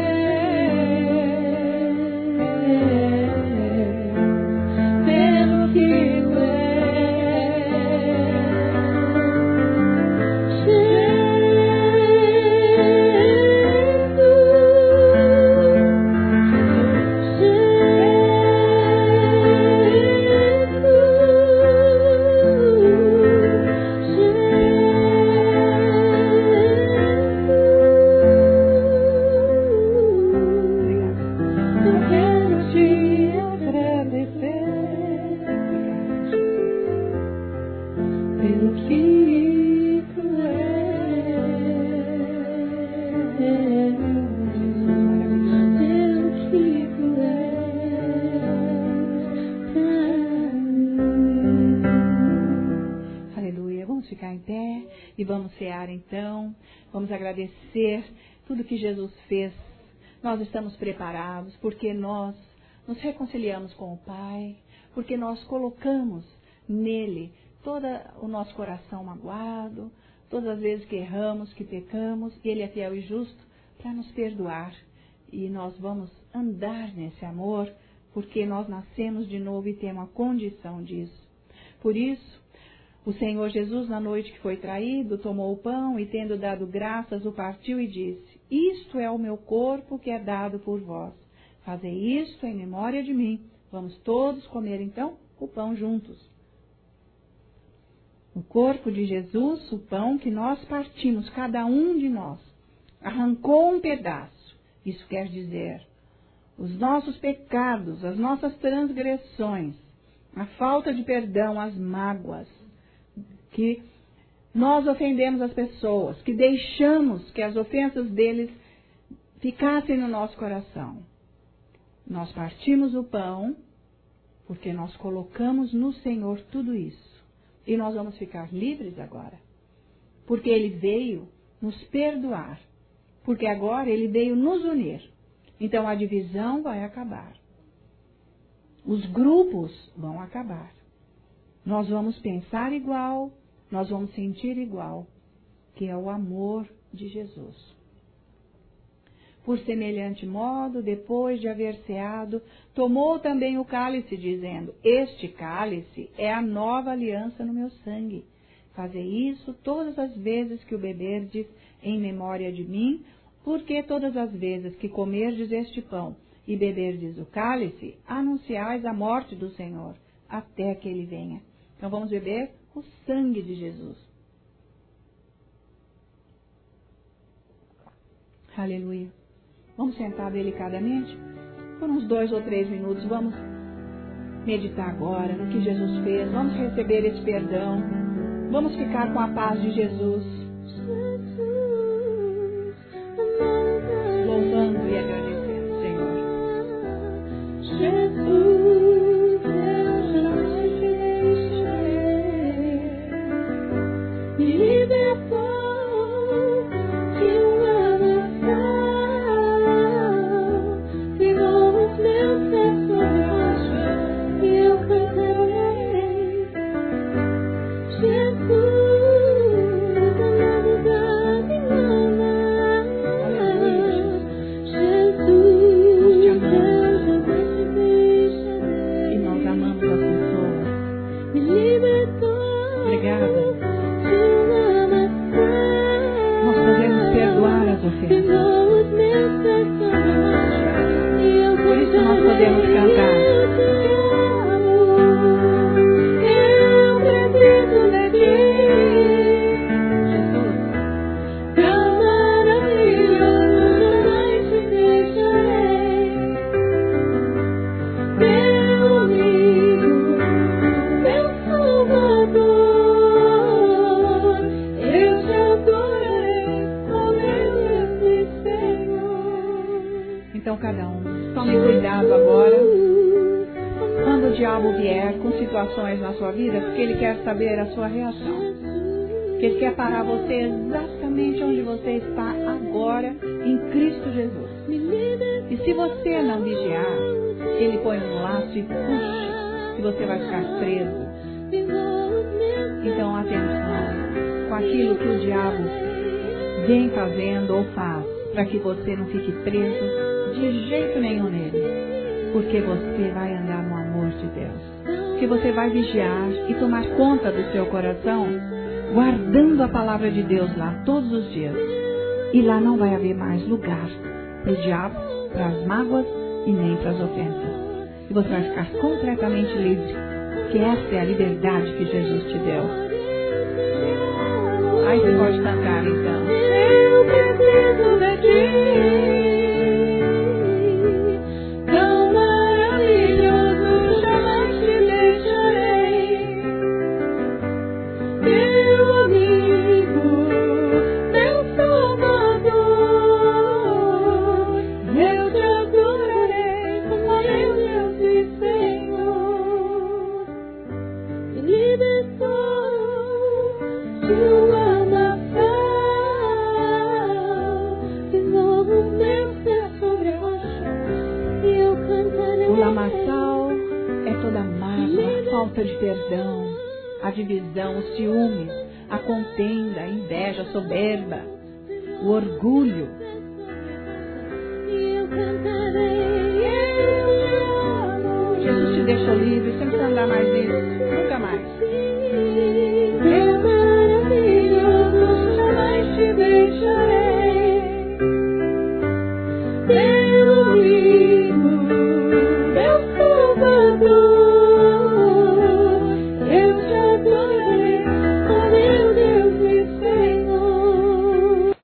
Pelo que tu eu quero te agradecer, pelo que tu és, pelo que tu és. Aleluia. Vamos ficar em pé e vamos cear então. Vamos agradecer tudo que Jesus fez. Nós estamos preparados porque nós nos reconciliamos com o Pai, porque nós colocamos nele todo o nosso coração magoado, todas as vezes que erramos, que pecamos, e Ele é fiel e justo para nos perdoar. E nós vamos andar nesse amor, porque nós nascemos de novo e temos a condição disso. Por isso, o Senhor Jesus, na noite que foi traído, tomou o pão e, tendo dado graças, o partiu e disse: isto é o meu corpo que é dado por vós. Fazei isto em memória de mim. Vamos todos comer então o pão juntos. O corpo de Jesus, o pão que nós partimos, cada um de nós, arrancou um pedaço. Isso quer dizer, os nossos pecados, as nossas transgressões, a falta de perdão, as mágoas, que nós ofendemos as pessoas, que deixamos que as ofensas deles ficassem no nosso coração. Nós partimos o pão, porque nós colocamos no Senhor tudo isso. E nós vamos ficar livres agora. Porque Ele veio nos perdoar. Porque agora Ele veio nos unir. Então a divisão vai acabar. Os grupos vão acabar. Nós vamos pensar igual, nós vamos sentir igual, que é o amor de Jesus. Por semelhante modo, depois de haver ceado, tomou também o cálice, dizendo: este cálice é a nova aliança no meu sangue. Fazei isso todas as vezes que o beberdes em memória de mim, porque todas as vezes que comerdes este pão e beberdes o cálice, anunciais a morte do Senhor, até que Ele venha. Então vamos beber o sangue de Jesus. Aleluia. Vamos sentar delicadamente? Por uns 2 ou 3 minutos, vamos meditar agora no que Jesus fez. Vamos receber esse perdão. Vamos ficar com a paz de Jesus. Louvando e agradecendo, Senhor. Jesus, eu jamais te deixarei. Me libertou de uma nação. Virou os meus pés sobre a rocha e eu cantarei. Jesus, amado da minha alma. Jesus, eu jamais te deixarei. E nós amamos as pessoas. Me libertou. Obrigada. De uma nação. Nós podemos perdoar as ofensas. Virou os meus pés sobre a rocha e eu Por isso nós podemos cantar. Eu preciso de ti. Jesus, Tão maravilhoso, jamais te deixarei. Meu amigo, meu salvador, eu te adorei, oh meu Deus e Senhor. então cada um, tome cuidado agora. Quando o diabo vier com situações na sua vida, porque ele quer saber a sua reação. Que ele quer parar você exatamente onde você está agora, em Cristo Jesus. E se você não vigiar, ele põe um laço e puxa, e você vai ficar preso. Então, atenção com aquilo que o diabo vem fazendo ou faz, para que você não fique preso de jeito nenhum nele. Porque você vai andar no amor de Deus. Que você vai vigiar e tomar conta do seu coração, guardando a palavra de Deus lá todos os dias. E lá não vai haver mais lugar para o diabo, para as mágoas e nem para as ofensas. E você vai ficar completamente livre. Que essa é a liberdade que Jesus te deu. Aí você pode cantar então. Eu preciso de ti. Tão maravilhoso, jamais te deixarei. Meu amigo, meu salvador, eu te adorarei, como meu Deus e Senhor. Me libertou de uma nação, de novo meus pés sobre a rocha, e eu cantarei. O lamaçal é toda mágoa, a falta de perdão, a divisão, os ciúmes, a contenda, a inveja, a soberba, o orgulho. E eu cantarei, eu te amo. Jesus te deixou livre, você não precisa andar mais nisso, nunca mais.